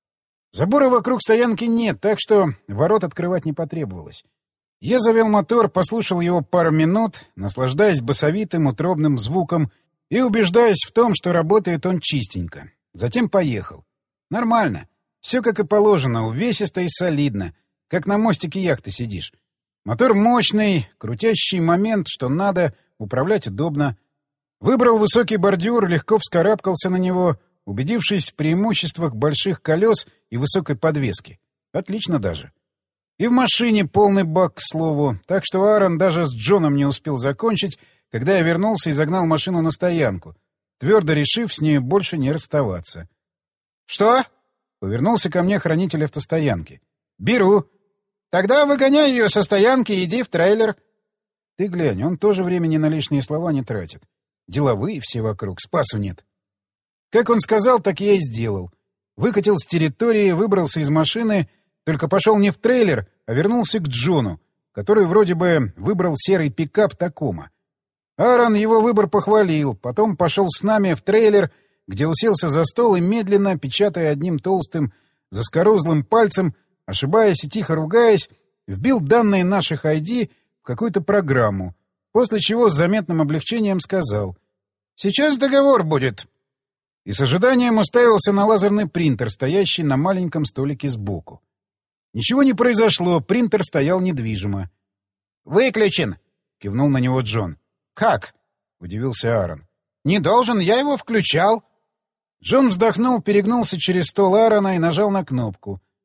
Забора вокруг стоянки нет, так что ворот открывать не потребовалось. Я завел мотор, послушал его пару минут, наслаждаясь басовитым утробным звуком и убеждаясь в том, что работает он чистенько. Затем поехал. Нормально. Все как и положено, увесисто и солидно, как на мостике яхты сидишь. Мотор мощный, крутящий момент, что надо, управлять удобно. Выбрал высокий бордюр, легко вскарабкался на него, убедившись в преимуществах больших колес и высокой подвески. Отлично даже. И в машине полный бак, к слову, так что Аарон даже с Джоном не успел закончить, когда я вернулся и загнал машину на стоянку, твердо решив с ней больше не расставаться. — Что? — повернулся ко мне хранитель автостоянки. — Беру. — Тогда выгоняй ее со стоянки и иди в трейлер. Ты глянь, он тоже времени на лишние слова не тратит. Деловые все вокруг, спасу нет. Как он сказал, так я и сделал. Выкатил с территории, выбрался из машины, только пошел не в трейлер, а вернулся к Джону, который вроде бы выбрал серый пикап Такома. Аарон его выбор похвалил, потом пошел с нами в трейлер, где уселся за стол и медленно, печатая одним толстым, заскорузлым пальцем, ошибаясь и тихо ругаясь, вбил данные наших ID в какую-то программу, после чего с заметным облегчением сказал: «Сейчас договор будет». И с ожиданием уставился на лазерный принтер, стоящий на маленьком столике сбоку. Ничего не произошло, принтер стоял недвижимо. «Выключен!» — кивнул на него Джон. «Как?» — удивился Аарон. «Не должен, я его включал». Джон вздохнул, перегнулся через стол Аарона и нажал на кнопку.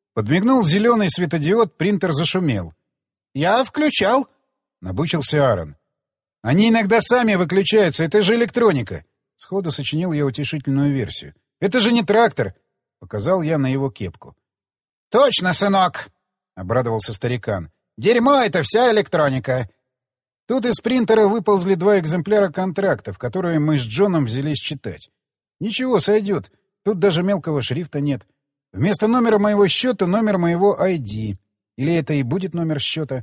Подмигнул зеленый светодиод, принтер зашумел. «Я включал», — набычился Аарон. «Они иногда сами выключаются, это же электроника». Сходу сочинил я утешительную версию. «Это же не трактор», — показал я на его кепку. «Точно, сынок», — обрадовался старикан. «Дерьмо — это вся электроника». Тут из принтера выползли 2 экземпляра контрактов, которые мы с Джоном взялись читать. Ничего, сойдет. Тут даже мелкого шрифта нет. Вместо номера моего счета — номер моего ID. Или это и будет номер счета?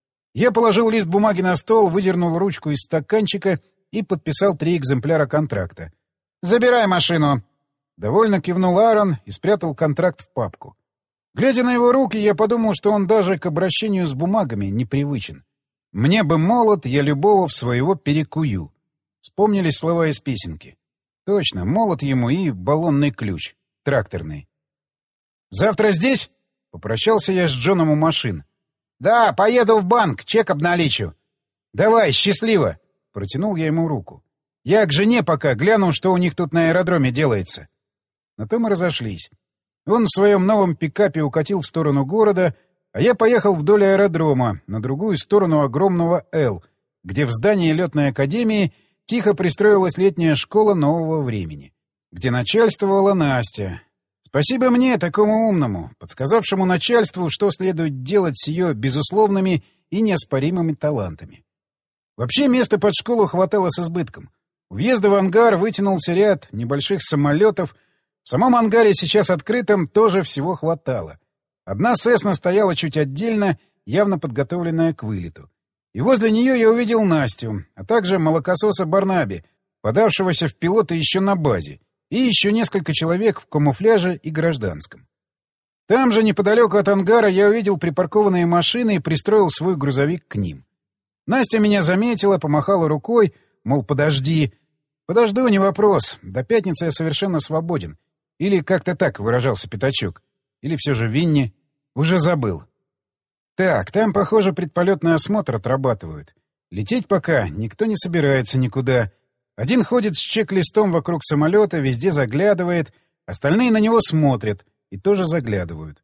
Я положил лист бумаги на стол, выдернул ручку из стаканчика и подписал 3 экземпляра контракта. «Забирай машину!» Довольно кивнул Аарон и спрятал контракт в папку. Глядя на его руки, я подумал, что он даже к обращению с бумагами непривычен. «Мне бы молот, я любого в своего перекую». Вспомнились слова из песенки. Точно, молот ему и баллонный ключ. Тракторный. «Завтра здесь?» — попрощался я с Джоном у машин. «Да, поеду в банк, чек обналичу». «Давай, счастливо!» — протянул я ему руку. «Я к жене пока гляну, что у них тут на аэродроме делается». На то мы разошлись. Он в своем новом пикапе укатил в сторону города, а я поехал вдоль аэродрома, на другую сторону огромного «Л», где в здании летной академии тихо пристроилась летняя школа нового времени, где начальствовала Настя. Спасибо мне, такому умному, подсказавшему начальству, что следует делать с ее безусловными и неоспоримыми талантами. Вообще места под школу хватало с избытком. У въезда в ангар вытянулся ряд небольших самолетов. В самом ангаре, сейчас открытом, тоже всего хватало. Одна «Сесна» стояла чуть отдельно, явно подготовленная к вылету. И возле нее я увидел Настю, а также молокососа Барнаби, подавшегося в пилоты еще на базе, и еще несколько человек в камуфляже и гражданском. Там же, неподалеку от ангара, я увидел припаркованные машины и пристроил свой грузовик к ним. Настя меня заметила, помахала рукой, мол, подожди. Подожду, не вопрос. До пятницы я совершенно свободен. Или как-то так выражался Пятачок. Или все же Винни. Уже забыл. Так, там, похоже, предполетный осмотр отрабатывают. Лететь пока никто не собирается никуда. Один ходит с чек-листом вокруг самолета, везде заглядывает, остальные на него смотрят и тоже заглядывают.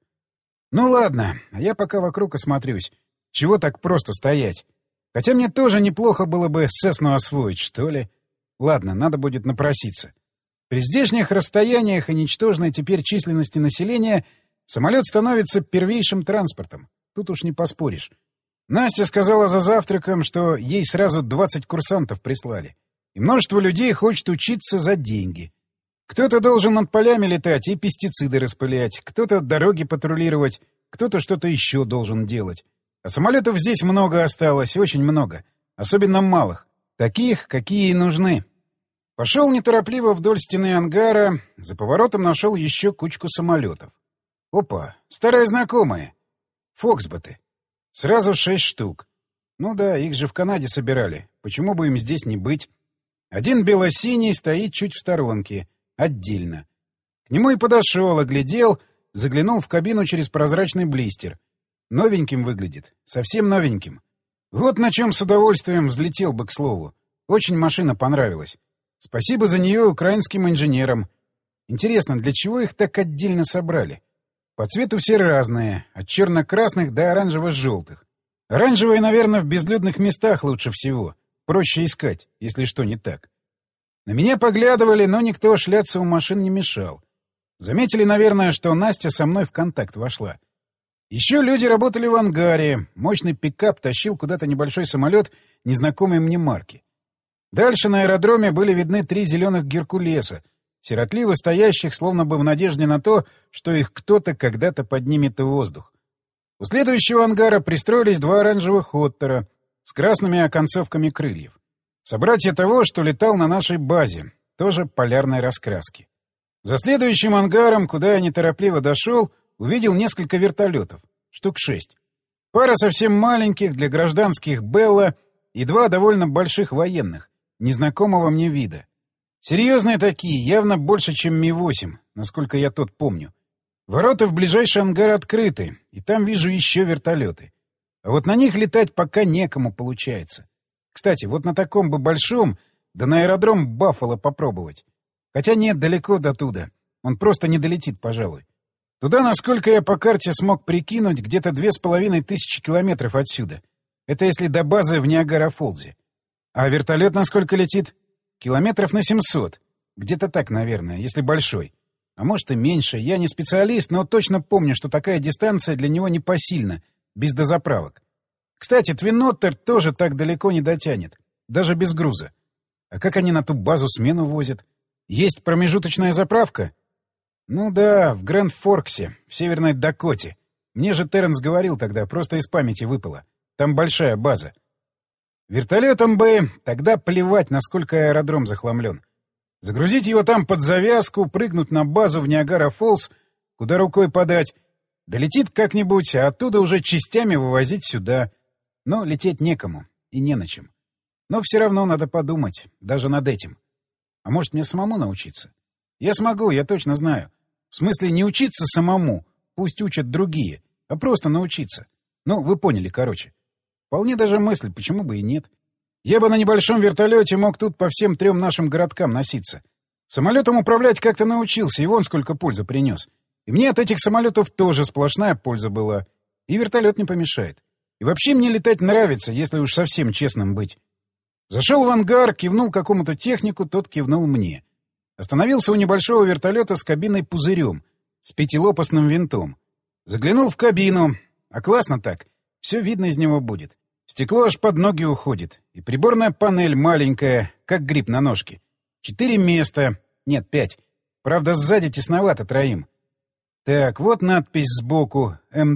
Ну ладно, а я пока вокруг осмотрюсь. Чего так просто стоять? Хотя мне тоже неплохо было бы «Сесну» освоить, что ли. Ладно, надо будет напроситься. При здешних расстояниях и ничтожной теперь численности населения самолет становится первейшим транспортом. Тут уж не поспоришь. Настя сказала за завтраком, что ей сразу 20 курсантов прислали. И множество людей хочет учиться за деньги. Кто-то должен над полями летать и пестициды распылять, кто-то дороги патрулировать, кто-то что-то еще должен делать. А самолетов здесь много осталось, очень много. Особенно малых. Таких, какие и нужны. Пошел неторопливо вдоль стены ангара, за поворотом нашел еще кучку самолетов. Опа, старая знакомая. Фоксботы. Сразу 6 штук. Ну да, их же в Канаде собирали. Почему бы им здесь не быть? Один бело-синий стоит чуть в сторонке, отдельно. К нему и подошел, оглядел, заглянул в кабину через прозрачный блистер. Новеньким выглядит, совсем новеньким. Вот на чем с удовольствием взлетел бы, к слову. Очень машина понравилась. Спасибо за нее украинским инженерам. Интересно, для чего их так отдельно собрали? По цвету все разные, от черно-красных до оранжево-желтых. Оранжевые, наверное, в безлюдных местах лучше всего. Проще искать, если что не так. На меня поглядывали, но никто шляться у машин не мешал. Заметили, наверное, что Настя со мной в контакт вошла. Еще люди работали в ангаре. Мощный пикап тащил куда-то небольшой самолет незнакомой мне марки. Дальше на аэродроме были видны 3 зеленых «Геркулеса», сиротливо стоящих, словно бы в надежде на то, что их кто-то когда-то поднимет в воздух. У следующего ангара пристроились 2 оранжевых «Оттера» с красными оконцовками крыльев. Собратья того, что летал на нашей базе, тоже полярной раскраски. За следующим ангаром, куда я неторопливо дошел, увидел несколько вертолетов, штук 6. Пара совсем маленьких для гражданских «Белла» и 2 довольно больших военных, незнакомого мне вида. Серьезные такие, явно больше, чем Ми-8, насколько я тот помню. Ворота в ближайший ангар открыты, и там вижу еще вертолеты. А вот на них летать пока некому получается. Кстати, вот на таком бы большом, да на аэродром Баффало попробовать. Хотя нет, далеко до туда. Он просто не долетит, пожалуй. Туда, насколько я по карте смог прикинуть, где-то 2500 километров отсюда. Это если до базы в Ниагара-Фоллзе. А вертолет насколько летит? Километров на 700. Где-то так, наверное, если большой. А может и меньше. Я не специалист, но точно помню, что такая дистанция для него непосильна, без дозаправок. Кстати, Твин Оттер тоже так далеко не дотянет. Даже без груза. А как они на ту базу смену возят? Есть промежуточная заправка? Ну да, в Грэнд-Форксе, в Северной Дакоте. Мне же Терренс говорил тогда, просто из памяти выпало. Там большая база. Вертолетом бы тогда плевать, насколько аэродром захламлен. Загрузить его там под завязку, прыгнуть на базу в Ниагара-Фоллс, куда рукой подать. Долетит как-нибудь, а оттуда уже частями вывозить сюда. Но лететь некому и не на чем. Но все равно надо подумать, даже над этим. А может, мне самому научиться? Я смогу, я точно знаю. В смысле, не учиться самому, пусть учат другие, а просто научиться. Ну, вы поняли, короче. Вполне даже мысль, почему бы и нет. Я бы на небольшом вертолете мог тут по всем 3 нашим городкам носиться. Самолетом управлять как-то научился, и вон сколько пользы принес. И мне от этих самолетов тоже сплошная польза была. И вертолет не помешает. И вообще мне летать нравится, если уж совсем честным быть. Зашел в ангар, кивнул какому-то технику, тот кивнул мне. Остановился у небольшого вертолета с кабиной-пузырем, с 5-лопастным винтом. Заглянул в кабину. А классно так. Все видно из него будет. Стекло аж под ноги уходит. И приборная панель маленькая, как гриб на ножке. 4 места. Нет, 5. Правда, сзади тесновато 3. Так, вот надпись сбоку.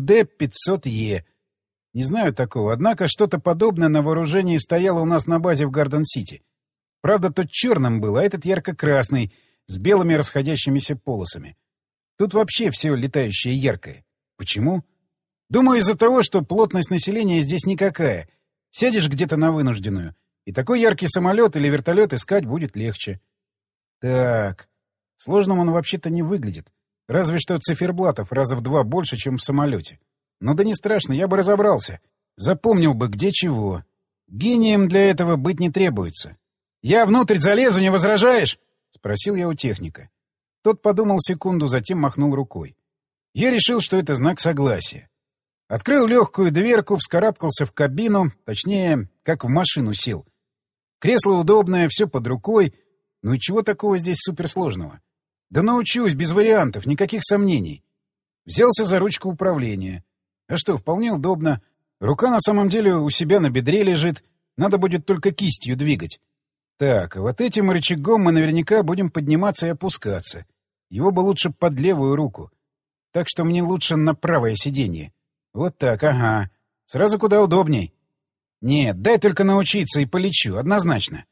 МД-500Е. Не знаю такого, однако что-то подобное на вооружении стояло у нас на базе в Гарден-Сити. Правда, тот черным был, а этот ярко-красный, с белыми расходящимися полосами. Тут вообще все летающее яркое. Почему? Думаю, из-за того, что плотность населения здесь никакая. Сядешь где-то на вынужденную, и такой яркий самолет или вертолет искать будет легче. Так, сложным он вообще-то не выглядит. Разве что циферблатов раза в 2 больше, чем в самолете. Ну да не страшно, я бы разобрался. Запомнил бы, где чего. Гением для этого быть не требуется. «Я внутрь залезу, не возражаешь?» — спросил я у техника. Тот подумал секунду, затем махнул рукой. Я решил, что это знак согласия. Открыл легкую дверку, вскарабкался в кабину, точнее, как в машину сел. Кресло удобное, все под рукой. Ну и чего такого здесь суперсложного? Да научусь, без вариантов, никаких сомнений. Взялся за ручку управления. А что, вполне удобно. Рука на самом деле у себя на бедре лежит, надо будет только кистью двигать. Так, а вот этим рычагом мы наверняка будем подниматься и опускаться. Его бы лучше под левую руку. Так что мне лучше на правое сиденье. Вот так, ага. Сразу куда удобней. Нет, дай только научиться и полечу, однозначно.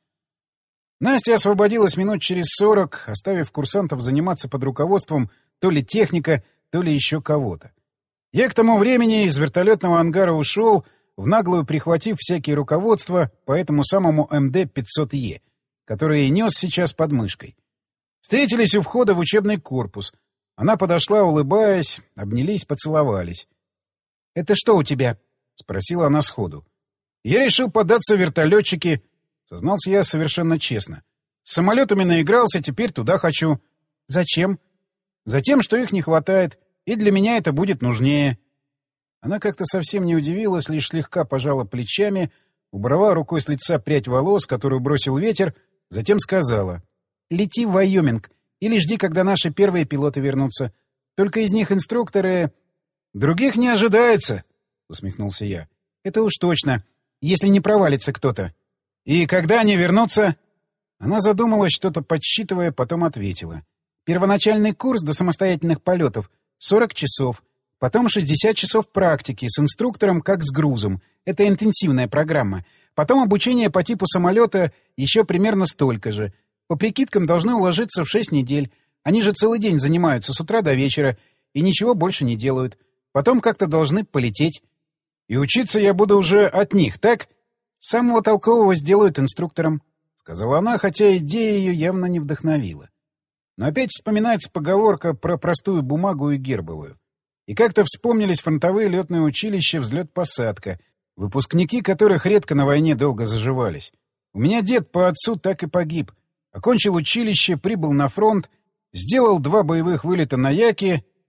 Настя освободилась минут через 40, оставив курсантов заниматься под руководством то ли техника, то ли еще кого-то. Я к тому времени из вертолетного ангара ушел, в наглую прихватив всякие руководства по этому самому МД-500Е, который и нес сейчас под мышкой. Встретились у входа в учебный корпус. Она подошла, улыбаясь, обнялись, поцеловались. — Это что у тебя? — спросила она сходу. — Я решил податься в вертолетчики, — сознался я совершенно честно. — С самолетами наигрался, теперь туда хочу. — Зачем? — Затем, что их не хватает, и для меня это будет нужнее. Она как-то совсем не удивилась, лишь слегка пожала плечами, убрала рукой с лица прядь волос, которую бросил ветер, затем сказала: «Лети в Вайоминг или жди, когда наши первые пилоты вернутся. Только из них инструкторы...» «Других не ожидается», — усмехнулся я. «Это уж точно, если не провалится кто-то». «И когда они вернутся?» Она задумалась, что-то подсчитывая, потом ответила. «Первоначальный курс до самостоятельных полетов — 40 часов. Потом 60 часов практики с инструктором как с грузом. Это интенсивная программа. Потом обучение по типу самолета еще примерно столько же. По прикидкам должны уложиться в 6 недель. Они же целый день занимаются с утра до вечера и ничего больше не делают. Потом как-то должны полететь. И учиться я буду уже от них, так? Самого толкового сделают инструктором, — сказала она, хотя идея ее явно не вдохновила. Но опять вспоминается поговорка про простую бумагу и гербовую. И как-то вспомнились фронтовые летные училища «Взлет-посадка», выпускники которых редко на войне долго заживались. У меня дед по отцу так и погиб. Окончил училище, прибыл на фронт, сделал 2 боевых вылета на Яке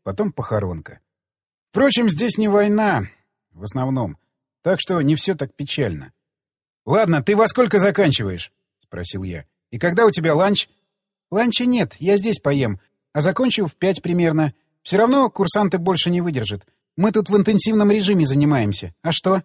потом похоронка. Впрочем, здесь не война, в основном, так что не все так печально. — Ладно, ты во сколько заканчиваешь? — спросил я. — И когда у тебя ланч? — Ланча нет, я здесь поем, а закончу в 5 примерно. Все равно курсанты больше не выдержат. Мы тут в интенсивном режиме занимаемся. А что?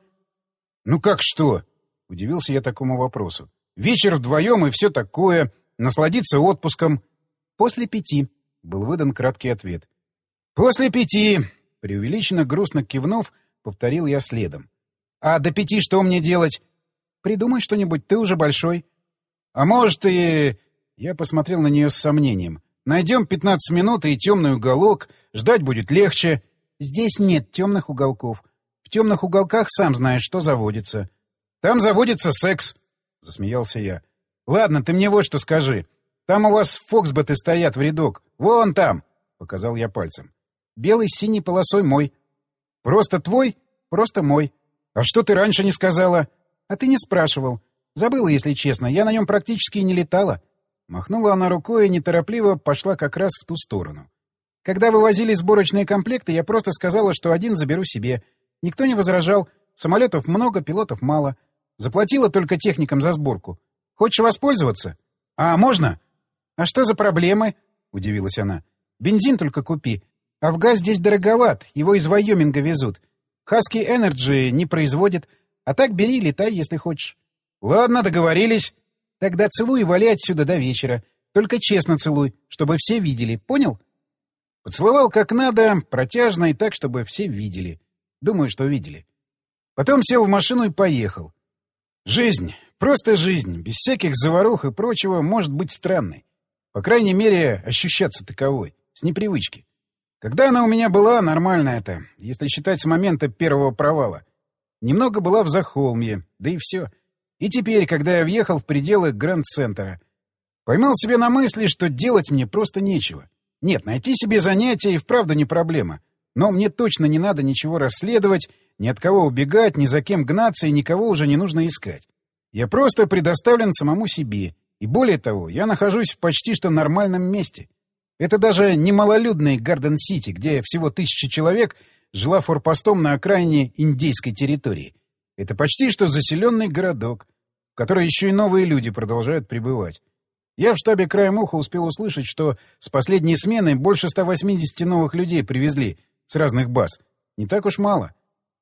— Ну как что? — удивился я такому вопросу. — Вечер вдвоем и все такое. Насладиться отпуском. — После 5, — был выдан краткий ответ. — После 5, — преувеличенно грустно кивнув, повторил я следом. — А до 5 что мне делать? — Придумай что-нибудь, ты уже большой. — А может и... Я посмотрел на нее с сомнением. Найдем 15 минут и темный уголок. Ждать будет легче. Здесь нет темных уголков. В темных уголках сам знаешь, что заводится. Там заводится секс, — засмеялся я. Ладно, ты мне вот что скажи. Там у вас фоксбеты стоят в рядок. Вон там, — показал я пальцем. Белый с синей полосой мой. Просто твой? Просто мой. А что ты раньше не сказала? А ты не спрашивал. Забыла, если честно. Я на нем практически и не летала. Махнула она рукой и неторопливо пошла как раз в ту сторону. Когда вывозили сборочные комплекты, я просто сказала, что один заберу себе. Никто не возражал. Самолетов много, пилотов мало. Заплатила только техникам за сборку. Хочешь воспользоваться? А можно? А что за проблемы? Удивилась она. Бензин только купи. А в газ здесь дороговат. Его из Вайоминга везут. Husky Energy не производит. А так бери и летай, если хочешь. Ладно, договорились. Тогда целуй и вали отсюда до вечера. Только честно целуй, чтобы все видели. Понял? Поцеловал как надо, протяжно и так, чтобы все видели. Думаю, что видели. Потом сел в машину и поехал. Жизнь, просто жизнь, без всяких заварух и прочего, может быть странной. По крайней мере, ощущаться таковой, с непривычки. Когда она у меня была, нормально это, если считать с момента первого провала. Немного была в Захолмье, да и все. И теперь, когда я въехал в пределы Гранд-центра, поймал себя на мысли, что делать мне просто нечего. Нет, найти себе занятие и вправду не проблема. Но мне точно не надо ничего расследовать, ни от кого убегать, ни за кем гнаться, и никого уже не нужно искать. Я просто предоставлен самому себе. И более того, я нахожусь в почти что нормальном месте. Это даже не малолюдный Гарден-Сити, где всего 1000 человек жила форпостом на окраине индейской территории. Это почти что заселенный городок, в который еще и новые люди продолжают прибывать. Я в штабе краем уха успел услышать, что с последней смены больше 180 новых людей привезли с разных баз. Не так уж мало.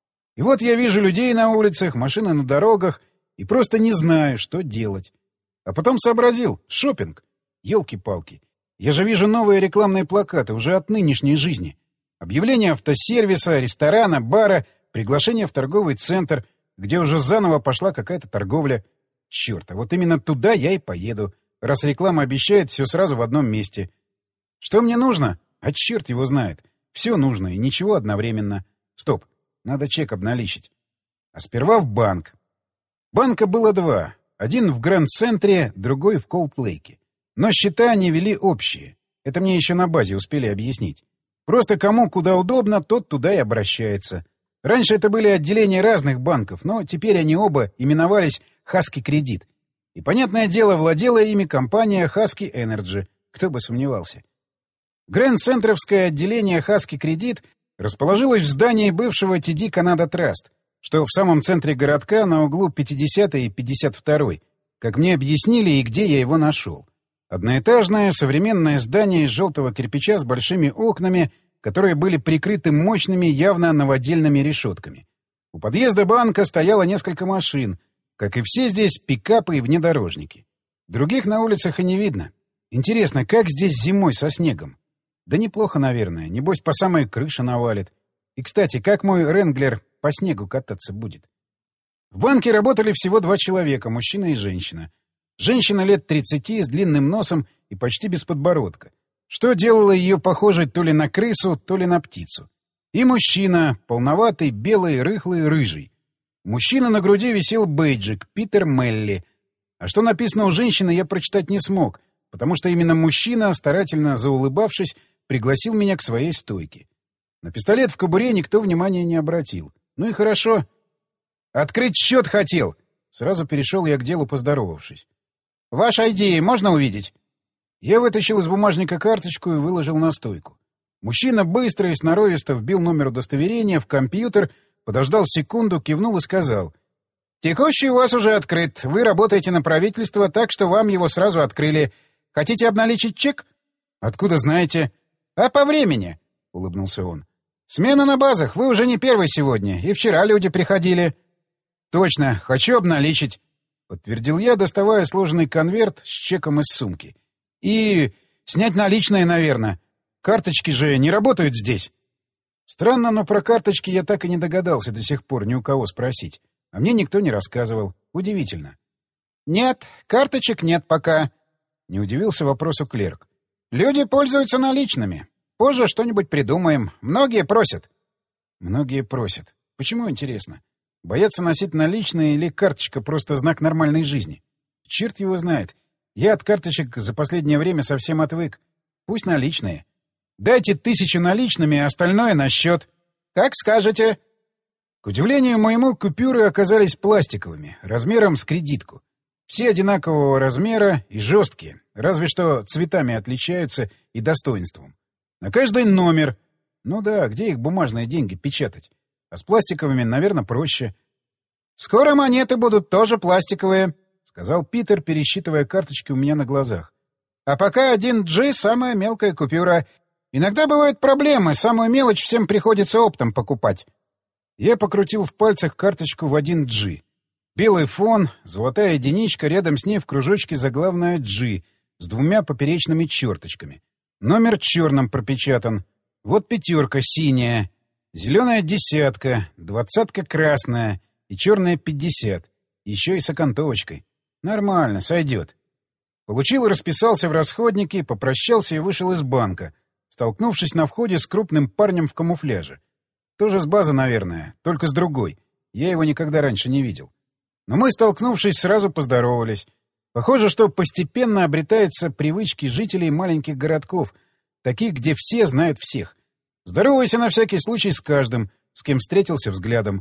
И вот я вижу людей на улицах, машины на дорогах, и просто не знаю, что делать. А потом сообразил — шопинг. Ёлки-палки. Я же вижу новые рекламные плакаты уже от нынешней жизни. Объявления автосервиса, ресторана, бара, приглашение в торговый центр, где уже заново пошла какая-то торговля. Черт, а вот именно туда я и поеду, раз реклама обещает все сразу в одном месте. Что мне нужно? А черт его знает. Все нужно и ничего одновременно. Стоп, надо чек обналичить. А сперва в банк. Банка было 2. Один в Гранд-центре, другой в Колд-Лейке. Но счета они вели общие. Это мне еще на базе успели объяснить. Просто кому куда удобно, тот туда и обращается. Раньше это были отделения разных банков, но теперь они оба именовались Husky Кредит. И, понятное дело, владела ими компания Husky Energy. Кто бы сомневался. Гранд-центровское отделение Husky Кредит расположилось в здании бывшего TD Canada Trust, что в самом центре городка на углу 50-й и 52-й, как мне объяснили и где я его нашел. Одноэтажное современное здание из желтого кирпича с большими окнами, которые были прикрыты мощными, явно новодельными решетками. У подъезда банка стояло несколько машин, как и все здесь пикапы и внедорожники. Других на улицах и не видно. Интересно, как здесь зимой со снегом? Да неплохо, наверное. Небось, по самой крыше навалит. И, кстати, как мой Ренглер по снегу кататься будет? В банке работали всего 2 человека, мужчина и женщина. Женщина лет 30 с длинным носом и почти без подбородка, что делало ее похожей то ли на крысу, то ли на птицу. И мужчина, полноватый, белый, рыхлый, рыжий. Мужчина на груди висел бейджик «Питер Мелли». А что написано у женщины, я прочитать не смог, потому что именно мужчина, старательно заулыбавшись, пригласил меня к своей стойке. На пистолет в кобуре никто внимания не обратил. Ну и хорошо. «Открыть счет хотел!» Сразу перешел я к делу, поздоровавшись. «Ваш ID можно увидеть?» Я вытащил из бумажника карточку и выложил на стойку. Мужчина быстро и сноровисто вбил номер удостоверения в компьютер, подождал секунду, кивнул и сказал: «Текущий у вас уже открыт. Вы работаете на правительство, так что вам его сразу открыли. Хотите обналичить чек?» «Откуда знаете?» «А по времени», — улыбнулся он. «Смена на базах. Вы уже не первый сегодня. И вчера люди приходили». «Точно. Хочу обналичить», — подтвердил я, доставая сложенный конверт с чеком из сумки. «И снять наличные, наверное. Карточки же не работают здесь». Странно, но про карточки я так и не догадался до сих пор ни у кого спросить. А мне никто не рассказывал. Удивительно. «Нет, карточек нет пока», — не удивился вопросу клерк. «Люди пользуются наличными. Позже что-нибудь придумаем. Многие просят». «Многие просят. Почему, интересно? Боятся носить наличные или карточка просто знак нормальной жизни? Черт его знает. Я от карточек за последнее время совсем отвык. Пусть наличные. Дайте 1000 наличными, а остальное на счет. Как скажете». К удивлению моему, купюры оказались пластиковыми, размером с кредитку. Все одинакового размера и жесткие, разве что цветами отличаются и достоинством. На каждый номер. Ну да, где их бумажные деньги печатать? А с пластиковыми, наверное, проще. «Скоро монеты будут тоже пластиковые», — сказал Питер, пересчитывая карточки у меня на глазах. «А пока 1G — самая мелкая купюра. Иногда бывают проблемы, самую мелочь всем приходится оптом покупать». Я покрутил в пальцах карточку в 1G. Белый фон, золотая единичка, рядом с ней в кружочке заглавная G с 2 поперечными черточками. Номер черным пропечатан. Вот 5 синяя, зеленая 10, 20 красная и черная 50. Еще и с окантовочкой. Нормально, сойдет. Получил и расписался в расходнике, попрощался и вышел из банка, столкнувшись на входе с крупным парнем в камуфляже. Тоже с базы, наверное, только с другой. Я его никогда раньше не видел. Но мы, столкнувшись, сразу поздоровались. Похоже, что постепенно обретаются привычки жителей маленьких городков, таких, где все знают всех. Здоровайся на всякий случай с каждым, с кем встретился взглядом.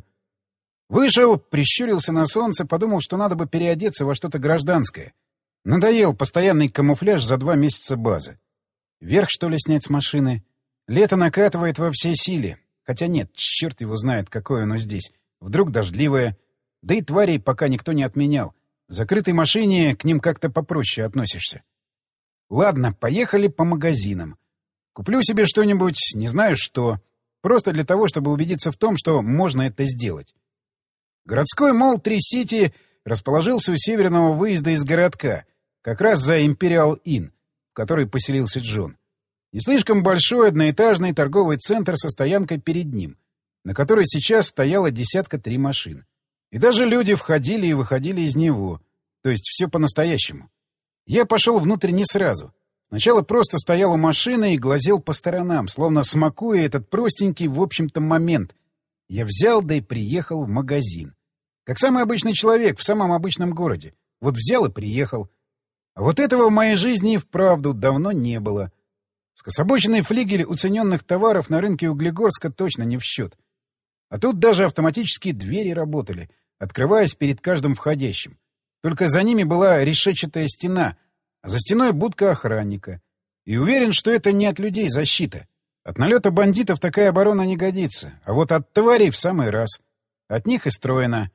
Вышел, прищурился на солнце, подумал, что надо бы переодеться во что-то гражданское. Надоел постоянный камуфляж за 2 месяца базы. Верх, что ли, снять с машины? Лето накатывает во всей силе. Хотя нет, черт его знает, какое оно здесь. Вдруг дождливое. Да и тварей пока никто не отменял. В закрытой машине к ним как-то попроще относишься. Ладно, поехали по магазинам. Куплю себе что-нибудь, не знаю что. Просто для того, чтобы убедиться в том, что можно это сделать. Городской молл Три-Сити расположился у северного выезда из городка, как раз за Imperial Inn, в которой поселился Джон. Не слишком большой одноэтажный торговый центр со стоянкой перед ним, на которой сейчас стояло 3 машин. И даже люди входили и выходили из него. То есть все по-настоящему. Я пошел внутрь не сразу. Сначала просто стоял у машины и глазел по сторонам, словно смакуя этот простенький, в общем-то, момент. Я взял, да и приехал в магазин. Как самый обычный человек в самом обычном городе. Вот взял и приехал. А вот этого в моей жизни и вправду давно не было. Скособоченный флигель уцененных товаров на рынке Углегорска точно не в счет. А тут даже автоматические двери работали, открываясь перед каждым входящим. Только за ними была решетчатая стена, а за стеной будка охранника. И уверен, что это не от людей защита. От налета бандитов такая оборона не годится, а вот от тварей в самый раз. От них и строено.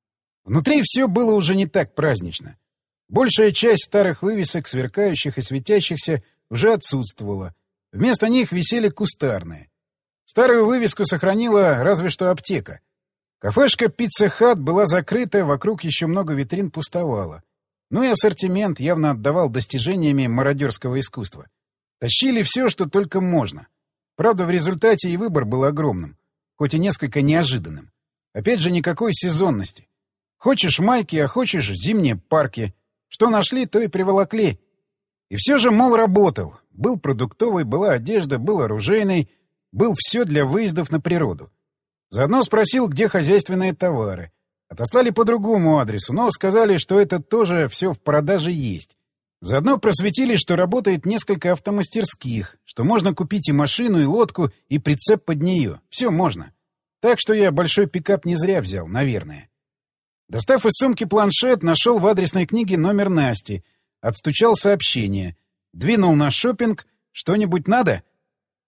Внутри все было уже не так празднично. Большая часть старых вывесок, сверкающих и светящихся, уже отсутствовала. Вместо них висели кустарные. Старую вывеску сохранила разве что аптека. Кафешка «Пицца Хат» была закрыта, вокруг еще много витрин пустовало. Ну и ассортимент явно отдавал достижениями мародерского искусства. Тащили все, что только можно. Правда, в результате и выбор был огромным, хоть и несколько неожиданным. Опять же, никакой сезонности. Хочешь майки, а хочешь зимние парки. Что нашли, то и приволокли. И все же, мол, работал. Был продуктовый, была одежда, был оружейный, был все для выездов на природу. Заодно спросил, где хозяйственные товары. Отослали по другому адресу, но сказали, что это тоже все в продаже есть. Заодно просветили, что работает несколько автомастерских, что можно купить и машину, и лодку, и прицеп под нее. Все можно. Так что я большой пикап не зря взял, наверное. Достав из сумки планшет, нашел в адресной книге номер Насти, отстучал сообщение, двинул на шопинг. Что-нибудь надо?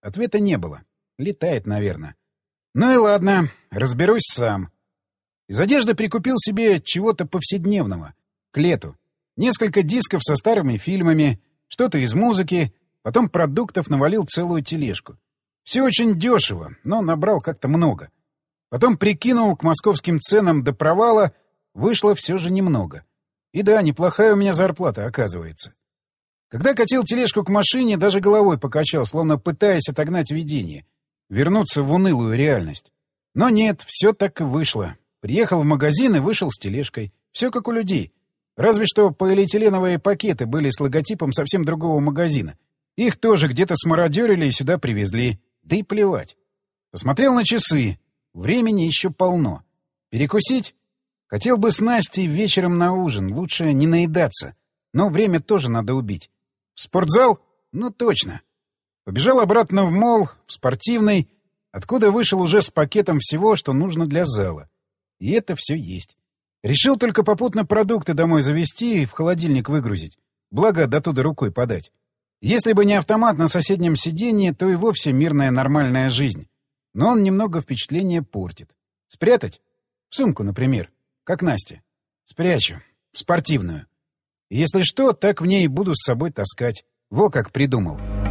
Ответа не было. Летает, наверное. Ну и ладно, разберусь сам. Из одежды прикупил себе чего-то повседневного. К лету. Несколько дисков со старыми фильмами, что-то из музыки, потом продуктов навалил целую тележку. Все очень дешево, но набрал как-то много. Потом прикинул к московским ценам до провала, вышло все же немного. И да, неплохая у меня зарплата, оказывается. Когда катил тележку к машине, даже головой покачал, словно пытаясь отогнать видение, вернуться в унылую реальность. Но нет, все так и вышло. Приехал в магазин и вышел с тележкой. Все как у людей. Разве что полиэтиленовые пакеты были с логотипом совсем другого магазина. Их тоже где-то смародерили и сюда привезли. Да и плевать. Посмотрел на часы. Времени еще полно. Перекусить? Хотел бы с Настей вечером на ужин. Лучше не наедаться. Но время тоже надо убить. В спортзал? Ну точно. Побежал обратно в молл, в спортивный, откуда вышел уже с пакетом всего, что нужно для зала. И это все есть. Решил только попутно продукты домой завезти и в холодильник выгрузить. Благо, до туда рукой подать. Если бы не автомат на соседнем сиденье, то и вовсе мирная нормальная жизнь. Но он немного впечатление портит. Спрятать? В сумку, например. Как Настя. Спрячу. В спортивную. И если что, так в ней буду с собой таскать. Во как придумал.